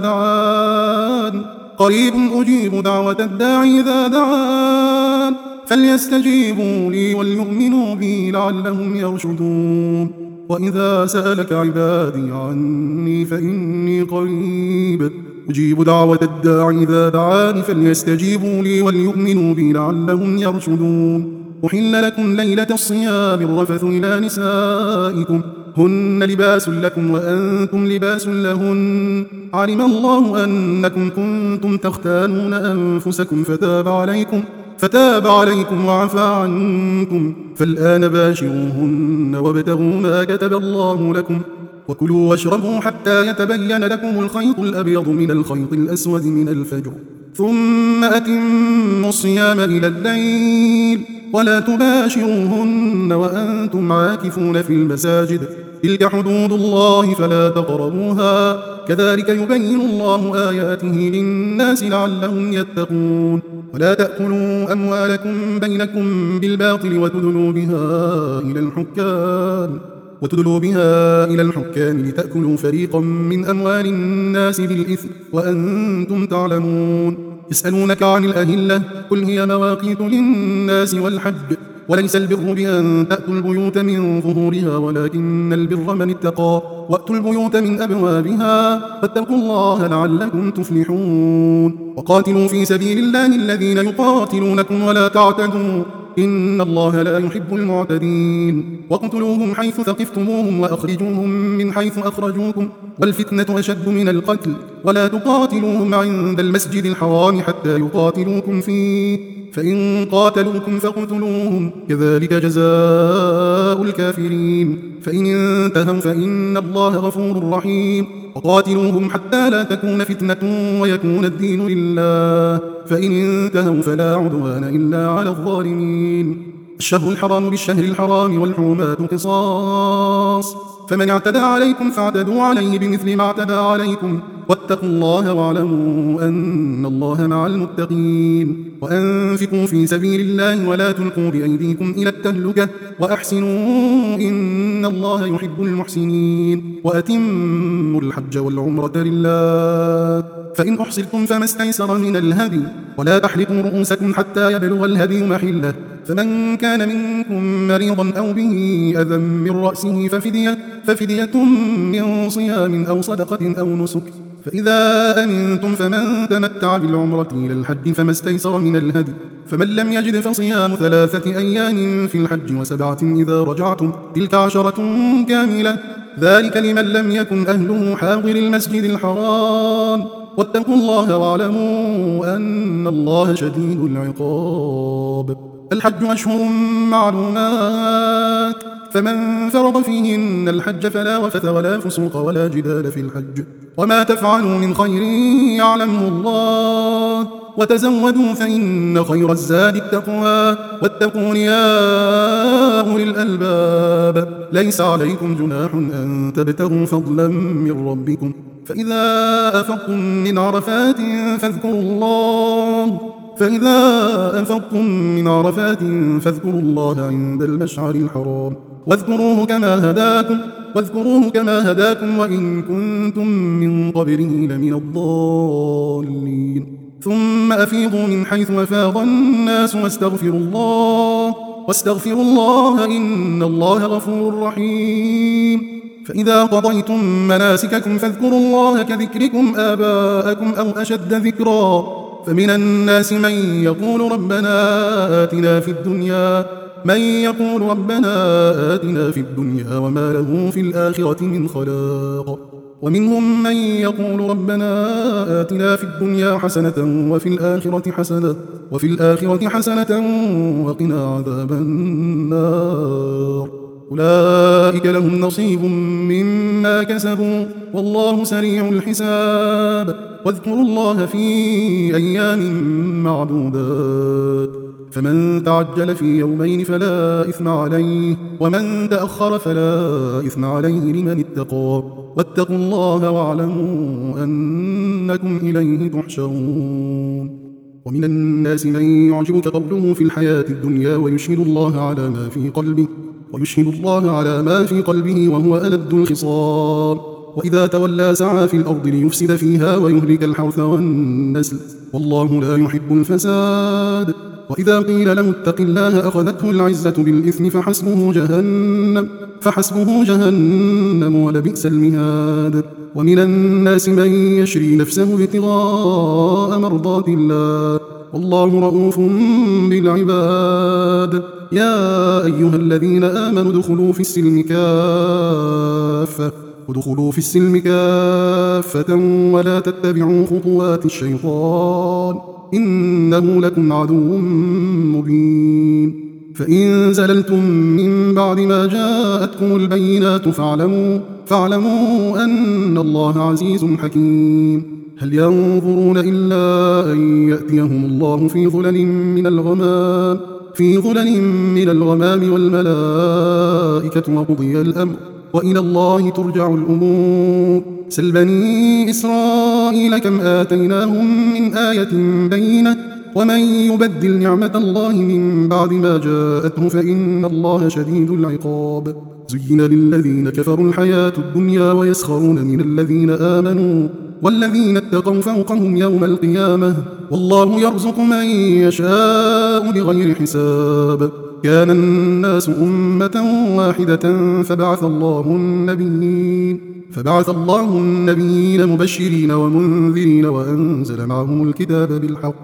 دعان قريب أجيب دعوة الداع إذا دعان فليستجيبوا لي وليؤمنوا بي لعلهم يرشدون. وإذا سألك عبادي عني فإني قريب أجيب دعوة الداع إذا دعان فليستجيبوا لي وليؤمنوا بي لعلهم يرشدون. أحل لكم ليلة الصيام الرفث إلى نسائكم هن لباس لكم وأنتم لباس لهن علم الله أنكم كنتم تختانون أنفسكم فتاب عليكم فتاب عليكم وعفى عنكم فالآن باشروهن وابتغوا ما كتب الله لكم وكلوا واشربوا حتى يتبين لكم الخيط الأبيض من الخيط الأسود من الفجر ثم أتموا الصيام إلى الليل ولا تباشروهن وأنتم عاكفون في المساجد تلك حدود الله فلا تقربوها كذلك يبين الله آياته للناس لعلهم يتقون. ولا تأكلوا أموالكم بينكم بالباطل وتدلوا بها إلى الحكام وتدلوا بها إلى الحكام لتأكلوا فريقا من أموال الناس بالإثم وأنتم تعلمون. يسألونك عن الأهلة قل هي مواقيت للناس والحج وليس البر بأن تأتوا البيوت من ظهورها ولكن البر من اتقى وأتوا البيوت من أبوابها فاتقوا الله لعلكم تفلحون. وقاتلوا في سبيل الله الذين يقاتلونكم ولا تعتدوا إن الله لا يحب المعتدين واقتلوهم حيث ثقفتموهم وأخرجوهم من حيث أخرجوكم والفتنة أشد من القتل ولا تقاتلوهم عند المسجد الحرام حتى يقاتلوكم فيه فإن قاتلوكم فاقتلوهم كذلك جزاء الكافرين فإن انتهوا فإن الله غفور رحيم وقاتلوهم حتى لا تكون فتنة ويكون الدين لله فإن انتهوا فلا عدوان إلا على الظالمين الشهر الحرام بالشهر الحرام والحرمات قصاص فمن اعتدى عليكم فاعتدوا عليه بمثل ما اعتدى عليكم واتقوا الله واعلموا أن الله مع المتقين وأنفقوا في سبيل الله ولا تلقوا بأيديكم إلى التهلكة وأحسنوا إن الله يحب المحسنين وأتموا الحج والعمرة لله فإن أحصرتم فما استيسر من الهدي ولا تحلقوا رؤوسكم حتى يبلغ الهدي محله فمن كان منكم مريضا أو به أذى من رأسه ففدية, ففدية من صيام أو صدقة أو نسك فإذا أمنتم فمن تمتع بالعمرة إلى الحج فما استيسر من الهدي فمن لم يجد فصيام ثلاثة أيام في الحج وسبعة إذا رجعتم تلك عشرة كاملة ذلك لمن لم يكن أهله حاضر المسجد الحرام واتقوا الله واعلموا أن الله شديد العقاب الحج أشهر معلومات فمن فرض فيهن الحج فلا رفث ولا فسوق ولا جدال في الحج وما تفعلوا من خير يعلمه الله وتزودوا فإن خير الزاد التقوى واتقون يا أولي الألباب ليس عليكم جناح أن تبتغوا فضلا من ربكم فإذا أفضتم من عرفات فاذكروا الله فإذا أفضتم من عرفات فاذكروا الله عند المشعر الحرام واذكروه كما هداكم واذكروه كما هداكم وإن كنتم من قبله لمن الضالين ثم أفيضوا من حيث أفاض الناس واستغفروا الله واستغفروا الله إن الله غفور رحيم فإذا قضيتم مناسككم فاذكروا الله كذكركم آباءكم أو أشد ذكرا فمن الناس من يقول ربنا آتنا في الدنيا من يقول ربنا آتنا في الدنيا وما له في الآخرة من خلاق ومنهم من يقول ربنا آتنا في الدنيا حسنة وفي الآخرة حسنة وفي الآخرة حسنة وقنا عذاب النار أولئك لهم نصيب مما كسبوا والله سريع الحساب واذكروا الله في أيام معدودات فمن تعجل في يومين فلا إثم عليه ومن تأخر فلا إثم عليه لمن اتقى واتقوا الله واعلموا أنكم إليه تحشرون ومن الناس من يعجبك قوله في الحياة الدنيا ويشهد الله على ما في قلبه ويشهد الله على ما في قلبه وهو ألد الخصام وإذا تولى سعى في الأرض ليفسد فيها ويهلك الحرث والنسل والله لا يحب الفساد وإذا قيل له اتق الله أخذته العزة بالإثم فحسبه جهنم فحسبه جهنم ولبئس المهاد ومن الناس من يشري نفسه ابتغاء مرضات الله والله رؤوف بالعباد يا أيها الذين آمنوا ادخلوا في السلم كافة ادخلوا في السلم كافة ولا تتبعوا خطوات الشيطان إنه لكم عدو مبين فإن زللتم من بعد ما جاءتكم البينات فاعلموا, فاعلموا أن الله عزيز حكيم هل ينظرون إلا أن يأتيهم الله في ظلل من الغمام في ظلل من الغمام والملائكة وقضي الأمر وإلى الله ترجع الأمور سل بني إسرائيل كم آتيناهم من آية بينة ومن يبدل نعمة الله من بعد ما جاءته فإن الله شديد العقاب زين للذين كفروا الحياة الدنيا ويسخرون من الذين آمنوا والذين اتقوا فوقهم يوم القيامة والله يرزق من يشاء بغير حساب كان الناس أمة واحدة فبعث الله النبيين فبعث الله النبيين مبشرين ومنذرين وأنزل معهم الكتاب بالحق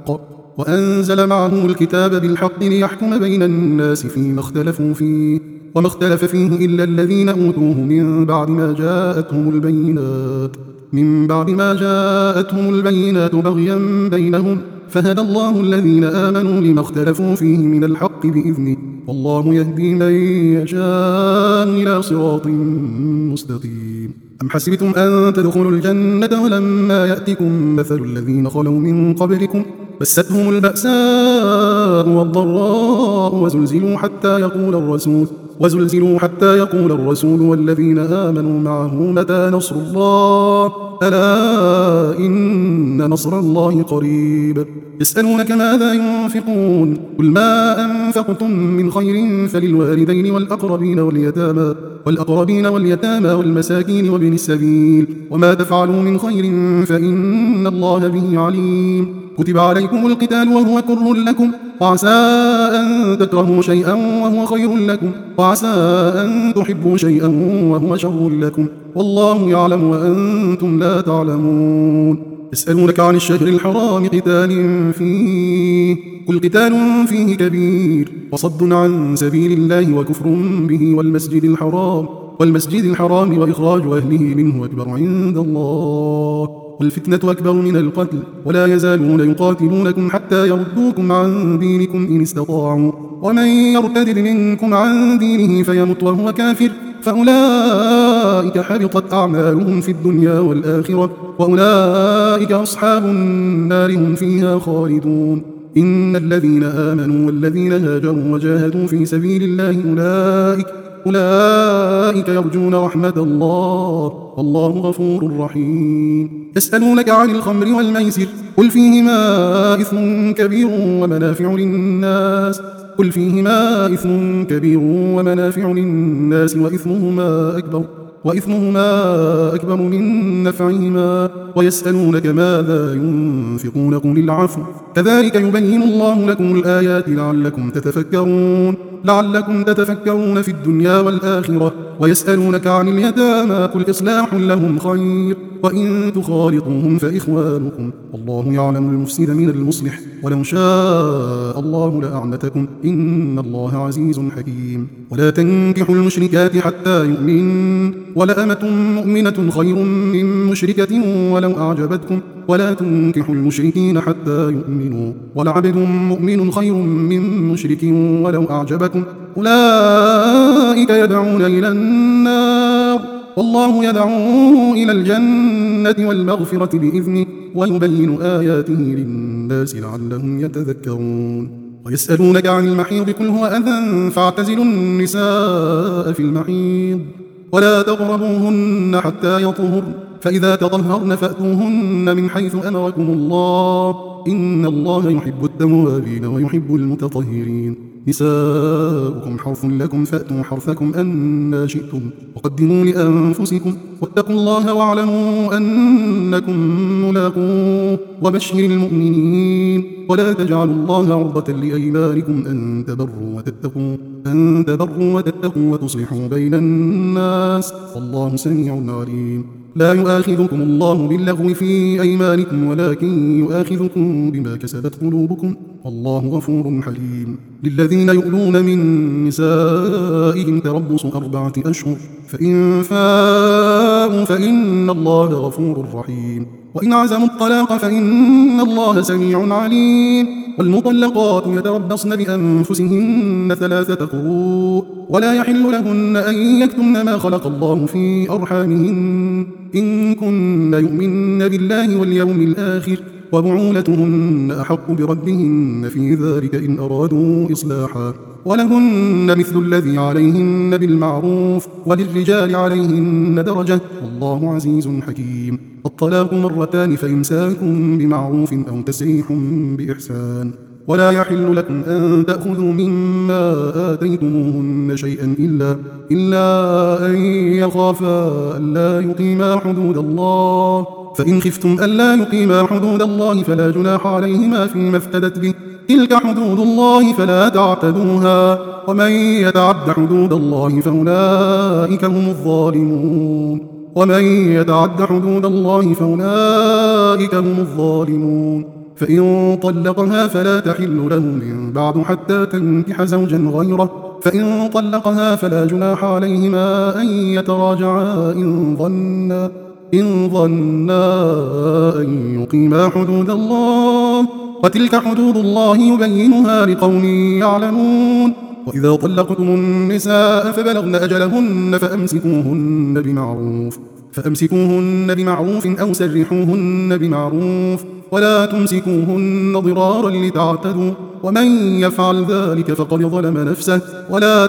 وأنزل معه الكتاب بالحق ليحكم بين الناس فيما اختلفوا فيه وما اختلف فيه إلا الذين أوتوه من بعد ما جاءتهم البينات من بعد ما جاءتهم البينات بغيا بينهم فهدى الله الذين آمنوا لما اختلفوا فيه من الحق بإذنه والله يهدي من يشاء إلى صراط مستقيم. أم حسبتم أن تدخلوا الجنة ولما يأتكم مثل الذين خلوا من قبلكم مستهم البأساء والضراء وزلزلوا حتى يقول الرسول وزلزلوا حتى يقول الرسول والذين آمنوا معه متى نصر الله ألا إن نصر الله قريب. يسألونك ماذا ينفقون قل ما أنفقتم من خير فللوالدين والأقربين واليتامى والأقربين واليتامى والمساكين وابن السبيل وما تفعلوا من خير فإن الله به عليم. كتب عليكم القتال وهو كره لكم وعسى أن تكرهوا شيئا وهو خير لكم وعسى أن تحبوا شيئا وهو شر لكم والله يعلم وأنتم لا تعلمون. يسألونك عن الشهر الحرام قتال فيه قل قتال فيه كبير وصد عن سبيل الله وكفر به والمسجد الحرام والمسجد الحرام وإخراج أهله منه أكبر عند الله والفتنة أكبر من القتل ولا يزالون يقاتلونكم حتى يردوكم عن دينكم إن استطاعوا ومن يرتد منكم عن دينه فيمت وهو كافر فأولئك حبطت أعمالهم في الدنيا والآخرة وأولئك أصحاب النار هم فيها خالدون. إن الذين آمنوا والذين هاجروا وجاهدوا في سبيل الله أولئك أولئك يرجون رحمة الله والله غفور رحيم. يسألونك عن الخمر والميسر قل فيهما إثم كبير ومنافع للناس قل فيهما إثم كبير ومنافع للناس وإثمهما أكبر وإثمهما أكبر من نفعهما ويسألونك ماذا ينفقون قل العفو كذلك يبين الله لكم الآيات لعلكم تتفكرون لعلكم تتفكرون في الدنيا والآخرة. ويسألونك عن اليتامى قل إصلاح لهم خير وإن تخالطوهم فإخوانكم والله يعلم المفسد من المصلح ولو شاء الله لأعنتكم إن الله عزيز حكيم. ولا تنكحوا المشركات حتى يؤمن ولأمة مؤمنة خير من مشركة ولو أعجبتكم ولا تنكحوا المشركين حتى يؤمنوا ولعبد مؤمن خير من مشرك ولو أعجبكم أولئك يدعون إلى النار والله يدعو إلى الجنة والمغفرة بإذنه ويبين آياته للناس لعلهم يتذكرون. ويسألونك عن المحيض قل هو أذى فاعتزلوا النساء في المحيض ولا تقربوهن حتى يطهرن فإذا تطهرن فأتوهن من حيث أمركم الله إن الله يحب التوابين ويحب المتطهرين. نساؤكم حرث لكم فأتوا حرثكم أن شئتم وقدموا لأنفسكم واتقوا الله واعلموا أنكم ملاقوه وبشر المؤمنين. ولا تجعلوا الله عرضة لأيمانكم أن تبروا وتتقوا أن تبروا وتتقوا وتصلحوا بين الناس والله سميع عليم. لا يؤاخذكم الله باللغو في أيمانكم ولكن يؤاخذكم بما كسبت قلوبكم والله غفور حليم. للذين يؤلون من نسائهم تربص أربعة أشهر فإن فاءوا فإن الله غفور رحيم. وإن عزموا الطلاق فإن الله سميع عليم. والمطلقات يتربصن بأنفسهن ثلاثة قروء ولا يحل لهن أن يكتمن ما خلق الله في أرحامهن إن كن يؤمن بالله واليوم الآخر وبعولتهن أحق بردهن في ذلك إن أرادوا إصلاحا ولهن مثل الذي عليهن بالمعروف وللرجال عليهن درجة والله عزيز حكيم. الطلاق مرتان فإمساكم بمعروف أو تسريح بإحسان. ولا يحل لكم أن تأخذوا مما آتيتموهن شيئا إلا, إلا أن يخافا ألا يقيما حدود الله فإن خفتم ألا يقيما حدود الله فلا جناح عليهما فيما افتدت به تلك حدود الله فلا تعتدوها ومن يتعد حدود الله فأولئك هم الظالمون ومن يتعد حدود الله فأولئك هم الظالمون. فإن طلقها فلا تحل له من بعد حتى تنكح زوجا غيره، فإن طلقها فلا جناح عليهما أن يتراجعا إن ظنا إن ظنا أن يقيما حدود الله، وتلك حدود الله يبينها لقوم يعلمون. وإذا طلقتم النساء فبلغن أجلهن فأمسكوهن بمعروف فأمسكوهن بمعروف أو سرحوهن بمعروف، ولا تمسكوهن ضرارا لتعتدوا، ومن يفعل ذلك فقد ظلم نفسه. ولا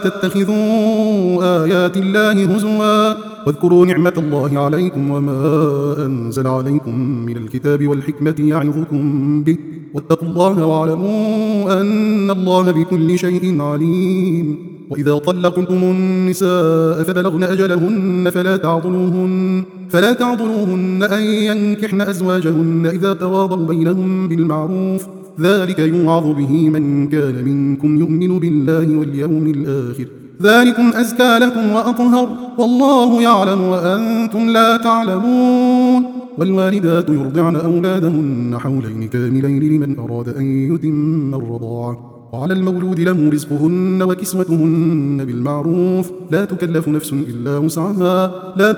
تتخذوا آيات الله هزوا، واذكروا نعمة الله عليكم وما أنزل عليكم من الكتاب والحكمة يعظكم به، واتقوا الله واعلموا أن الله بكل شيء عليم. وإذا طلقتم النساء فبلغن أجلهن فلا تعضلوهن فلا تعضلوهن أن ينكحن أزواجهن إذا تراضوا بينهم بالمعروف، ذلك يوعظ به من كان منكم يؤمن بالله واليوم الآخر، ذلكم أزكى لكم وأطهر، والله يعلم وأنتم لا تعلمون. والوالدات يرضعن أولادهن حولين كاملين لمن أراد أن يتم الرضاعة، وعلى المولود له رزقهن وكسوتهن بالمعروف، لا تكلف نفس إلا وسعها، لا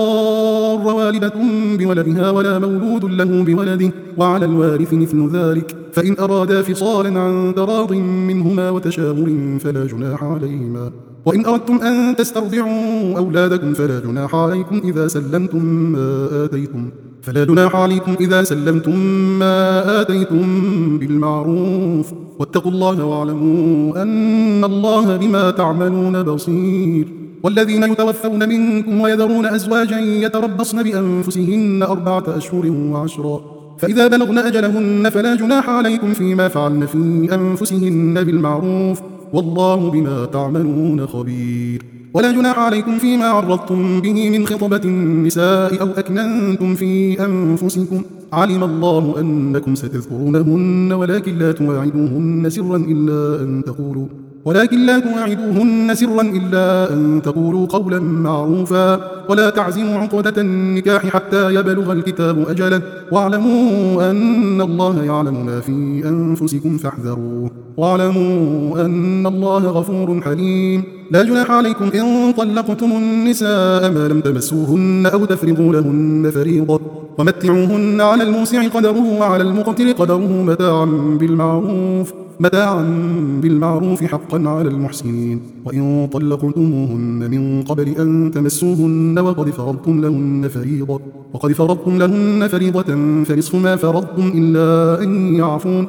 تضار والدة بولدها ولا مولود له بولده، وعلى الوارث مثل ذلك، فإن أرادا فصالا عن تراض منهما وتشاور فلا جناح عليهما. وإن أردتم أن تسترضعوا أولادكم فلا جناح عليكم إذا سلمتم ما آتيتم فلا جناح عليكم إذا سلمتم ما آتيتم بالمعروف، واتقوا الله واعلموا أن الله بما تعملون بصير. والذين يتوفون منكم ويذرون أزواجا يتربصن بأنفسهن أربعة أشهر وعشرا، فإذا بلغن أجلهن فلا جناح عليكم فيما فعلن في أنفسهن بالمعروف، والله بما تعملون خبير. ولا جناح عليكم فيما عرضتم به من خطبة النساء أو أكننتم في أنفسكم، علم الله أنكم ستذكرونهن ولكن لا تواعدوهن سرا إلا أن تقولوا ولكن لا تواعدوهن سرا إلا أن تقولوا قولا معروفا، ولا تعزموا عقدة النكاح حتى يبلغ الكتاب أجله، واعلموا أن الله يعلم ما في أنفسكم فاحذروه، واعلموا أن الله غفور حليم. لا جناح عليكم إن طلقتم النساء ما لم تمسوهن أو تفرضوا لهن فريضة، ومتعوهن على الموسع قدره وعلى المقتر قدره متاعا بالمعروف متاعا بالمعروف حقا على المحسنين. وإن طلقتموهن من قبل أن تمسوهن وقد فرضتم لهن فريضة وقد فرضتم لهن فريضة فنصف ما فرضتم إلا أن يعفون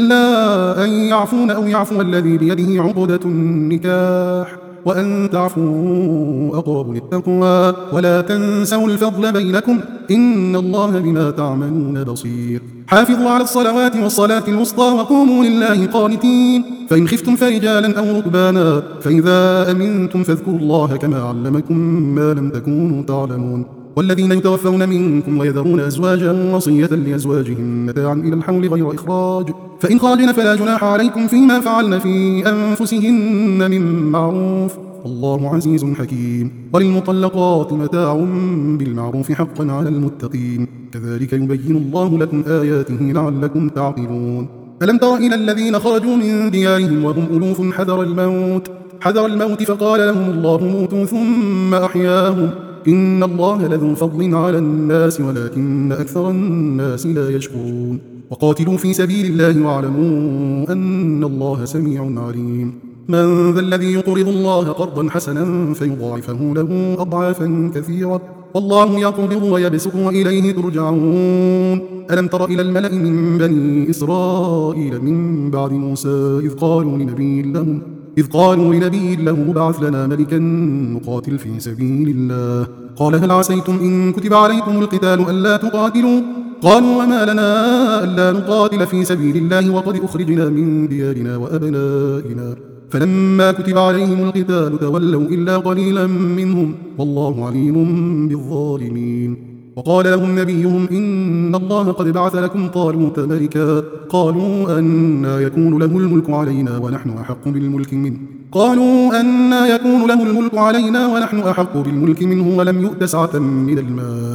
إلا أن يعفون أو يعفو الذي بيده عقدة النكاح، وأن تعفوا أقرب للتقوى، ولا تنسوا الفضل بينكم إن الله بما تعملون بصير. حافظوا على الصلوات والصلاة الوسطى وقوموا لله قانتين، فإن خفتم فرجالا أو ركبانا، فإذا أمنتم فاذكروا الله كما علمكم ما لم تكونوا تعلمون. والذين يتوفون منكم ويذرون أزواجا وصية لأزواجهم متاعا إلى الحول غير إخراج، فإن خرجن فلا جناح عليكم فيما فعلن في أنفسهن من معروف، الله عزيز حكيم. وللمطلقات متاع بالمعروف حقا على المتقين، كذلك يبين الله لكم آياته لعلكم تعقلون. ألم تر إلى الذين خرجوا من ديارهم وهم ألوف حذر الموت حذر الموت فقال لهم الله موتوا ثم أحياهم، إن الله لذو فضل على الناس ولكن أكثر الناس لا يشكرون. وقاتلوا في سبيل الله واعلموا أن الله سميع عليم. من ذا الذي يقرض الله قرضا حسنا فيضاعفه له أضعافا كثيرة، والله يقبض ويبسط وإليه ترجعون. ألم تر إلى الملأ من بني إسرائيل من بعد موسى إذ قالوا لنبي لهم إذ قالوا لنبي له ابعث لنا ملكا نقاتل في سبيل الله، قال هل عسيتم إن كتب عليكم القتال ألا تقاتلوا؟ قالوا وما لنا ألا نقاتل في سبيل الله وقد أخرجنا من ديارنا وأبنائنا، فلما كتب عليهم القتال تولوا إلا قليلا منهم، والله عليم بالظالمين. وقال لهم نبيهم إن الله قد بعث لكم طالوت ملكا، قالوا أنى يكون له الملك علينا ونحن أحق بالملك منه قالوا أنى يكون له الملك علينا ونحن أحق بالملك منه ولم يؤت سعة من المال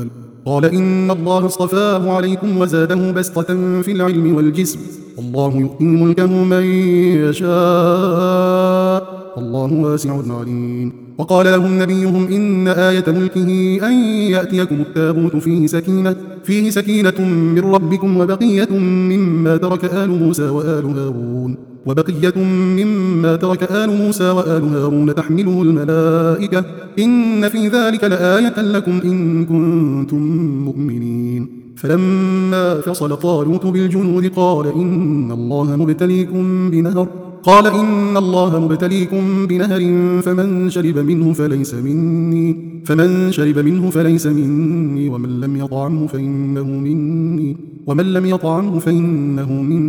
قال إن الله اصطفاه عليكم وزاده بسطة في العلم والجسم، والله يؤتي ملكه من يشاء، والله واسع عليم. وقال لهم نبيهم إن آية ملكه أن يأتيكم التابوت فيه سكينة, فيه سكينة من ربكم وبقية مما ترك آل موسى وآل هارون وبقية مما ترك آل موسى وآل هارون تحمله الملائكة، إن في ذلك لآية لكم إن كنتم مؤمنين. فلما فصل طالوت بالجنود قال إن الله مبتليكم بنهر قال إن الله مبتليكم بنهر فمن شرب منه فليس مني فمن شرب منه فليس مني ومن لم يطعمه فإنه مني ومن لم يطعمه فإنه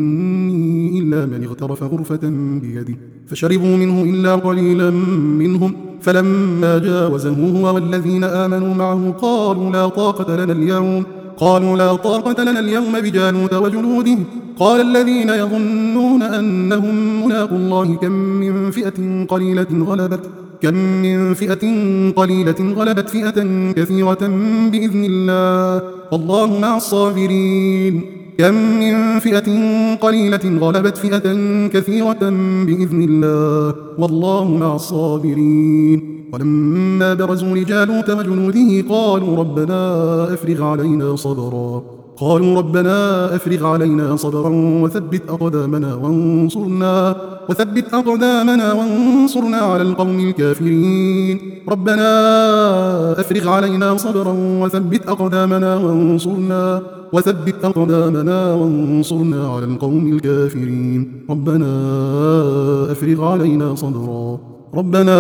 مني إلا من اغترف غرفة بيده، فشربوا منه إلا قليلا منهم. فلما جاوزه هو والذين آمنوا معه قالوا لا طاقة لنا اليوم قالوا لا طاقة لنا اليوم بجالوت وجنوده. قال الذين يظنون أنهم ملاقوا الله كم من فئة قليلة غلبت كم من فئة قليلة غلبت فئة كثيرة بإذن الله والله مع الصابرين. كم من فئة قليلة غلبت فئة كثيرة بإذن الله والله مع الصابرين. ولما برزوا لجالوت وجنوده قالوا ربنا أفرغ علينا صبرا قالوا ربنا أفرغ علينا صبرا وثبت أقدامنا وانصرنا وثبت أقدامنا وانصرنا على القوم الكافرين. ربنا أفرغ علينا صبرا وثبت أقدامنا وانصرنا وثبت أقدامنا وانصرنا على القوم الكافرين. ربنا أفرغ علينا صبرا ربنا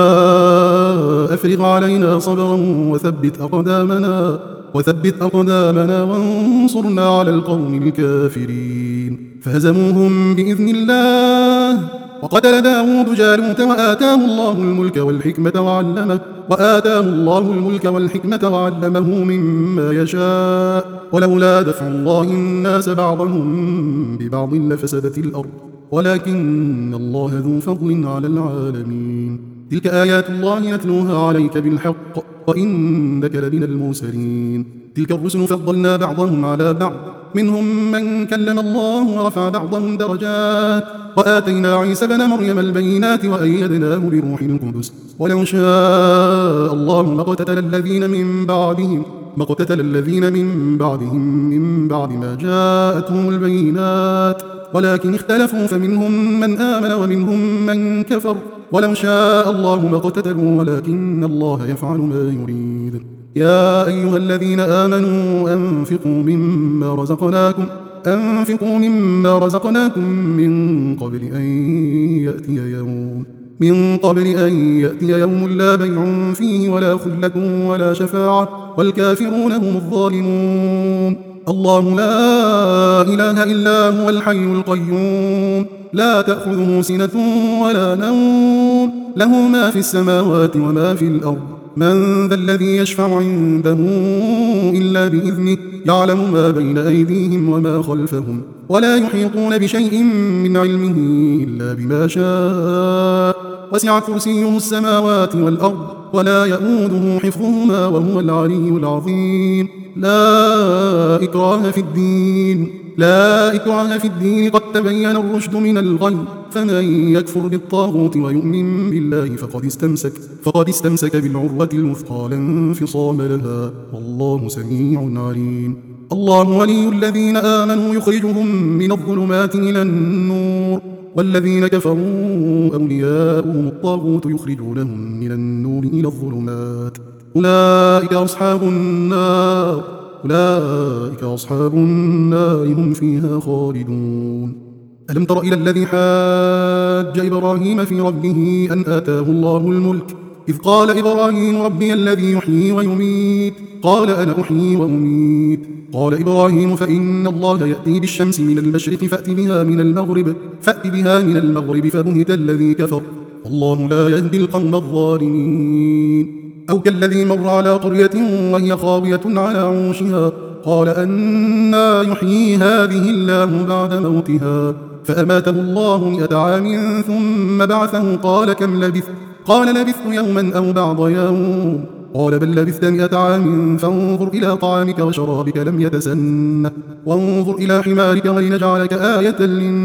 أفرغ علينا صبرا وثبت أقدامنا وثبت أقدامنا وانصرنا على القوم الكافرين. فهزموهم بإذن الله. وقتل داود جالوت وآتاه الله الملك والحكمة وعلمه وآتاه الله الملك والحكمة وعلمه مما يشاء ولولا دفع الله الناس بعضهم ببعض لفسدت الأرض ولكن الله ذو فضل على العالمين. تلك آيات الله نتلوها عليك بالحق وإنك لمن المرسلين. تلك الرسل فضلنا بعضهم على بعض منهم من كلم الله ورفع بعضهم درجات وآتينا عيسى بن مريم البينات وأيدناه بروح القدس ولو شاء الله ما اقتتل الذين من بعدهم ما اقتتل الذين من بعدهم من بعد ما جاءتهم البينات ولكن اختلفوا فمنهم من آمن ومنهم من كفر ولو شاء الله ما اقتتلوا ولكن الله يفعل ما يريد. يا أيها الذين آمنوا أنفقوا مما رزقناكم أنفقوا مما رزقناكم من قبل أن يأتي يوم من قبل أن يأتي يوم لا بيع فيه ولا خلة ولا شفاعة والكافرون هم الظالمون. الله لا إله إلا هو الحي القيوم لا تأخذه سنة ولا نوم له ما في السماوات وما في الأرض من ذا الذي يشفع عنده إلا بإذنه يعلم ما بين أيديهم وما خلفهم ولا يحيطون بشيء من علمه إلا بما شاء وسع كرسيه السماوات والأرض ولا يؤوده حفظهما وهو العلي العظيم. لا إكراه في الدين لا إكراه في الدين قد تبين الرشد من الغي فمن يكفر بالطاغوت ويؤمن بالله فقد استمسك فقد استمسك بالعروة الوثقى لا انفصام لها والله سميع عليم. الله ولي الذين آمنوا يخرجهم من الظلمات إلى النور والذين كفروا أولياؤهم الطاغوت يخرجونهم من النور إلى الظلمات أولئك أصحاب النار أولئك أصحاب النار هم فيها خالدون. ألم تر إلى الذي حاج إبراهيم في ربه أن آتاه الله الملك إذ قال إبراهيم ربي الذي يحيي ويميت قال أنا أحيي وأميت قال إبراهيم فإن الله يأتي بالشمس من المشرق فأت بها من المغرب فأت بها من المغرب فبهت الذي كفر والله لا يهدي القوم الظالمين. أو كالذي مر على قرية وهي خاوية على عروشها قال أنى يحيي هذه الله بعد موتها فأماته الله مئة عام ثم بعثه قال كم لبثت قال لبثت يوما أو بعض يوم قال بل لبثت مئة عام فانظر إلى طعامك وشرابك لم يتسنه وانظر إلى حمارك ولنجعلك آية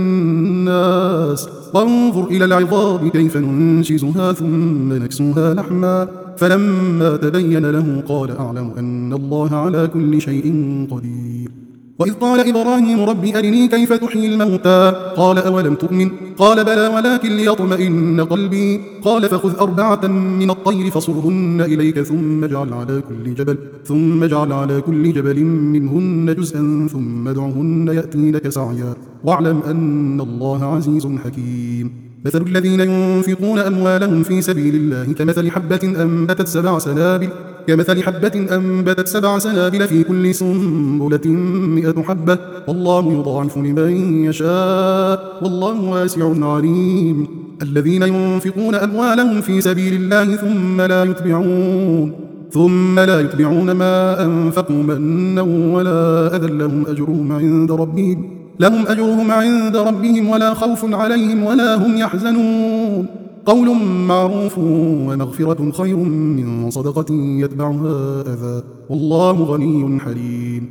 للناس وانظر إلى العظام كيف ننشزها ثم نكسوها لحما فلما تبين له قال أعلم أن الله على كل شيء قدير. وإذ قال إبراهيم رب أرني كيف تحيي الموتى قال أولم تؤمن قال بلى ولكن ليطمئن قلبي قال فخذ أربعة من الطير فصرهن إليك ثم اجعل على كل جبل ثم اجعل على كل جبل منهن جزءا ثم ادعهن يأتينك سعيا واعلم أن الله عزيز حكيم. مثل الذين ينفقون أموالهم في سبيل الله كمثل حبة أنبتت سبع سنابل كمثل حبة أنبتت سبع سنابل في كل سنبلة مئة حبة والله يضاعف لمن يشاء والله واسع عليم. الذين ينفقون أموالهم في سبيل الله ثم لا يتبعون ثم لا يتبعون ما أنفقوا منا ولا أذى لهم أجرهم عند ربهم لهم أجرهم عند ربهم ولا خوف عليهم ولا هم يحزنون. قول معروف ومغفرة خير من صدقة يتبعها أذى والله غني حليم.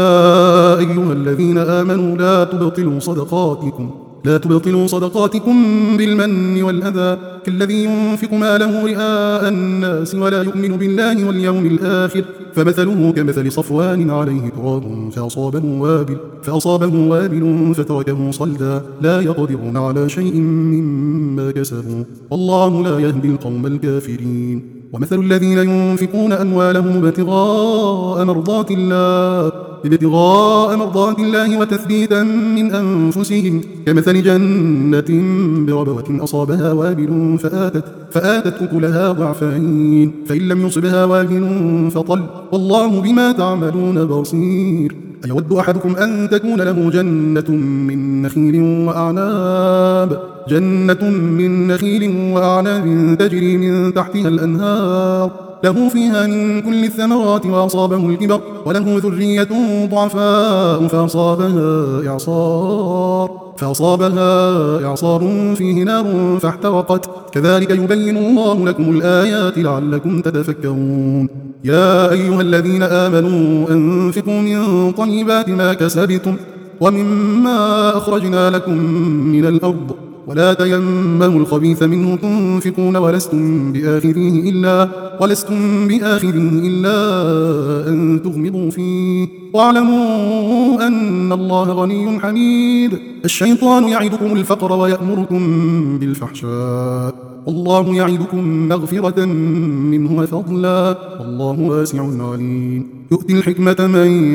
يا أيها الذين آمنوا لا تبطلوا صدقاتكم لا تبطلوا صدقاتكم بالمن والأذى كالذي ينفق ماله رئاء الناس ولا يؤمن بالله واليوم الآخر فمثله كمثل صفوان عليه تراب فأصابه وابل, فأصابه وابل فتركه صلدا لا يقدرون على شيء مما كسبوا والله لا يهدي القوم الكافرين. ومثل الذين ينفقون أموالهم ابتغاء مرضات الله ابتغاء مرضات الله وتثبيتا من أنفسهم كمثل جنة بربوة أصابها وابل فآتت, فآتت أكلها ضعفين فإن لم يصبها وابل فطل والله بما تعملون بصير. أيود أحدكم أن تكون له جنة من نخيل وأعناب جنة من نخيل وأعناب تجري من تحتها الأنهار له فيها من كل الثمرات وأصابه الكبر وله ذرية ضعفاء فأصابها إعصار فأصابها إعصار فيه نار فاحترقت كذلك يبين الله لكم الآيات لعلكم تتفكرون. يا أيها الذين آمنوا أنفقوا من طيبات ما كسبتم ومما أخرجنا لكم من الأرض ولا تيمموا الخبيث منه تنفقون ولستم بآخذيه إلا ولستم بآخذيه إلا أن تغمضوا فيه واعلموا أن الله غني حميد. الشيطان يعدكم الفقر ويأمركم بالفحشاء والله يعدكم مغفرة منه وفضلا والله واسع عليم. يؤتي الحكمة من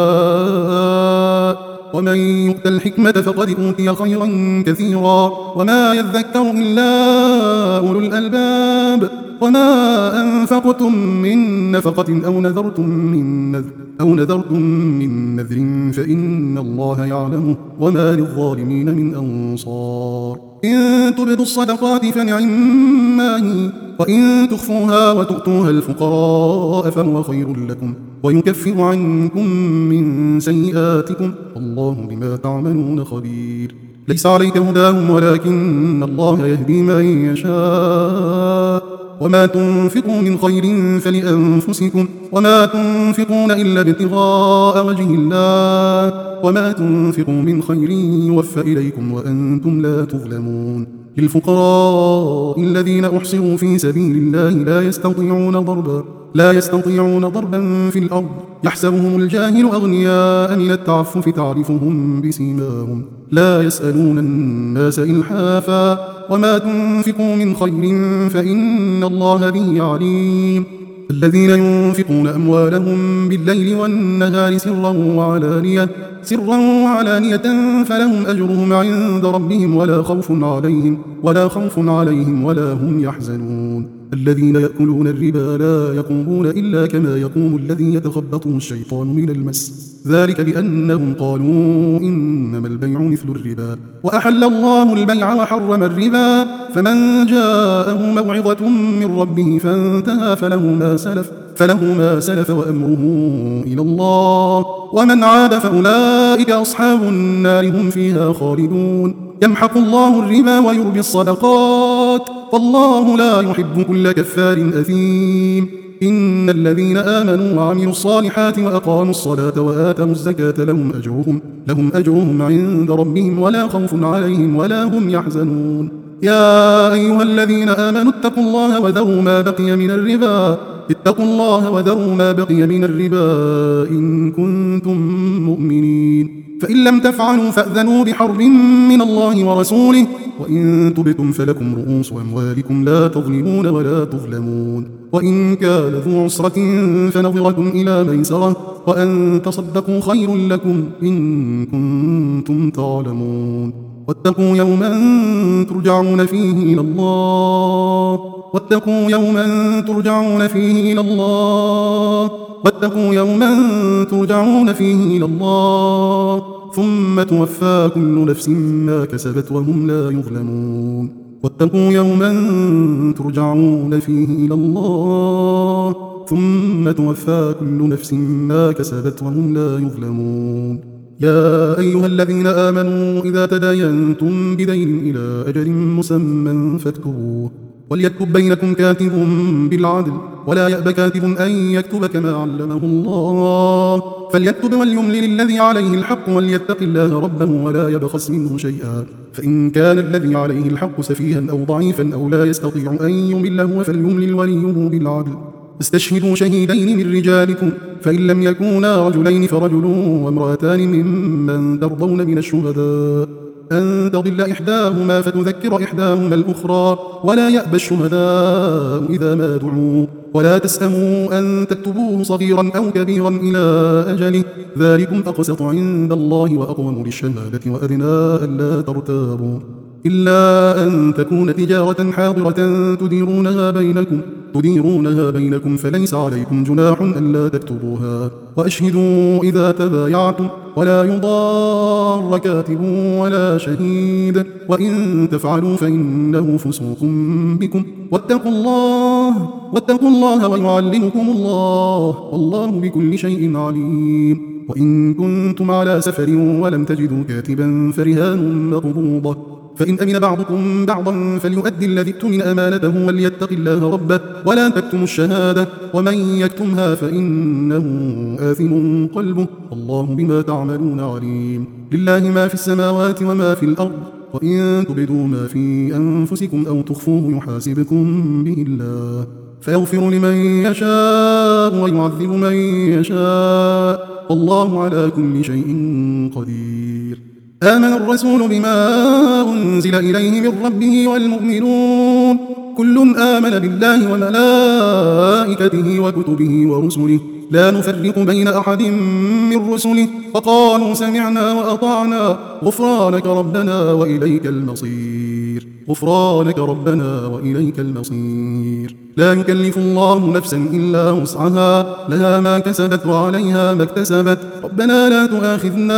يشاء ومن يؤت الحكمة فقد أوتي خيرا كثيرا وما يذكر إلا أولو الألباب. وما أنفقتم من نفقة أو نذرتم من نذر أو نذرتم من نذر فإن الله يعلمه وما للظالمين من أنصار. إن تبدوا الصدقات فنعما هي وإن تخفوها وتؤتوها الفقراء فهو خير لكم ويكفر عنكم من سيئاتكم والله بما تعملون خبير. ليس عليك هداهم ولكن الله يهدي من يشاء وما تنفقوا من خير فلأنفسكم وما تنفقون إلا ابتغاء وجه الله وما تنفقوا من خير يوفى إليكم وأنتم لا تظلمون. للفقراء الذين أحصروا في سبيل الله لا يستطيعون ضربا لا يستطيعون ضربا في الأرض يحسبهم الجاهل أغنياء من التعفف تعرفهم بسيماهم لا يسألون الناس إلحافا وما تنفقوا من خير فإن الله به عليم. الذين ينفقون أموالهم بالليل والنهار سرا وعلانية سرا وعلانية فلهم أجرهم عند ربهم ولا خوف عليهم ولا خوف عليهم ولا هم يحزنون. الذين يأكلون الربا لا يقومون إلا كما يقوم الذي يتخبطه الشيطان من المس ذلك بأنهم قالوا إنما البيع مثل الربا وأحل الله البيع وحرم الربا فمن جاءه موعظة من ربه فانتهى فله ما سلف فله ما سلف وأمره إلى الله ومن عاد فأولئك أصحاب النار هم فيها خالدون. يمحق الله الربا ويربي الصدقات فالله لا يحب كل كفار أثيم. إن الذين آمنوا وعملوا الصالحات وأقاموا الصلاة وآتوا الزكاة لهم أجرهم, لهم أجرهم عند ربهم ولا خوف عليهم ولا هم يحزنون. يا أيها الذين آمنوا اتقوا الله وذروا ما بقي من الربا اتقوا الله وذروا ما بقي من الربا إن كنتم مؤمنين. فإن لم تفعلوا فأذنوا بحرب من الله ورسوله وإن تبتم فلكم رؤوس أموالكم لا تظلمون ولا تظلمون. وإن كان ذو عسرة فنظرة إلى ميسرة وأن تصدقوا خير لكم إن كنتم تعلمون. واتقوا يوما ترجعون فيه إلى الله واتقوا يوما ترجعون فيه إلى الله واتقوا يوما ترجعون فيه إلى الله ثم توفى كل نفس ما كسبت وهم لا يظلمون. واتقوا يوما ترجعون فيه إلى الله ثم توفى كل نفس ما كسبت وهم لا يظلمون. يا أيها الذين آمنوا إذا تداينتم بدين إلى أجل مسمى فاكتبوه وليكتب بينكم كاتب بالعدل ولا يأب كاتب أن يكتب كما علمه الله فليكتب وليملل الذي عليه الحق وليتق الله ربه ولا يبخس منه شيئا فإن كان الذي عليه الحق سفيها أو ضعيفا أو لا يستطيع أن يمله فليملل وليه بالعدل. استشهدوا شهيدين من رجالكم فإن لم يكونا رجلين فرجل وامرأتان ممن ترضون من الشهداء أن تضل إحداهما فتذكر إحداهما الأخرى ولا يأبى الشهداء إذا ما دعوا ولا تسأموا أن تكتبوه صغيرا أو كبيرا إلى أجله ذلكم أقسط عند الله وأقوم للشهادة وأدنى ألا ترتابوا إلا أن تكون تجارة حاضرة تديرونها بينكم تديرونها بينكم فليس عليكم جناح ألا تكتبوها وأشهدوا إذا تبايعتم ولا يضار كاتب ولا شهيد وإن تفعلوا فإنه فسوق بكم واتقوا الله واتقوا الله ويعلمكم الله والله بكل شيء عليم. وإن كنتم على سفر ولم تجدوا كاتبا فرهان مقبوضة فإن أمن بعضكم بعضا فليؤدي الذي اؤتمن أمانته وليتق الله ربه ولا تكتموا الشهادة ومن يكتمها فإنه آثم قلبه والله بما تعملون عليم. لله ما في السماوات وما في الأرض وإن تبدوا ما في أنفسكم أو تخفوه يحاسبكم به الله فيغفر لمن يشاء ويعذب من يشاء والله على كل شيء قدير. آمن الرسول بما أنزل إليه من ربه والمؤمنون كل آمن بالله وملائكته وكتبه ورسله لا نفرق بين أحد من رسله فقالوا سمعنا وأطعنا غفرانك ربنا وإليك المصير غفرانك ربنا وإليك المصير. لا يكلف الله نفسا إلا وسعها لها ما كسبت وعليها ما اكتسبت ربنا لا تؤاخذنا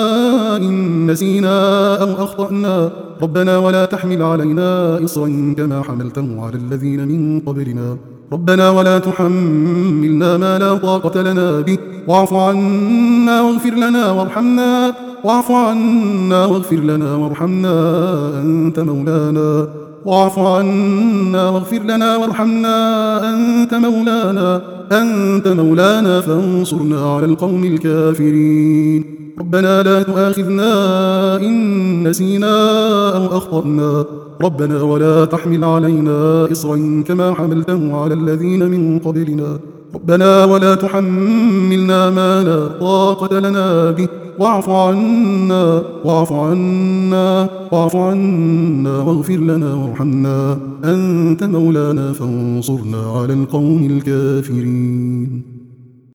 إن نسينا أو أخطأنا ربنا ولا تحمل علينا إصرا كما حملته على الذين من قبلنا ربنا ولا تحملنا ما لا طاقة لنا به واعف عنا واغفر لنا وارحمنا واعف عنا واغفر لنا وارحمنا أنت مولانا واعف عنا واغفر لنا وارحمنا أنت مولانا أنت مولانا فانصرنا على القوم الكافرين ربنا لا تؤاخذنا إن نسينا أو أخطأنا ربنا ولا تحمل علينا إصرا كما حملته على الذين من قبلنا ربنا ولا تحملنا ما لا طاقة لنا به واعف عنا واعف عنا واعف عنا واغفر لنا وارحمنا أنت مولانا فانصرنا على القوم الكافرين.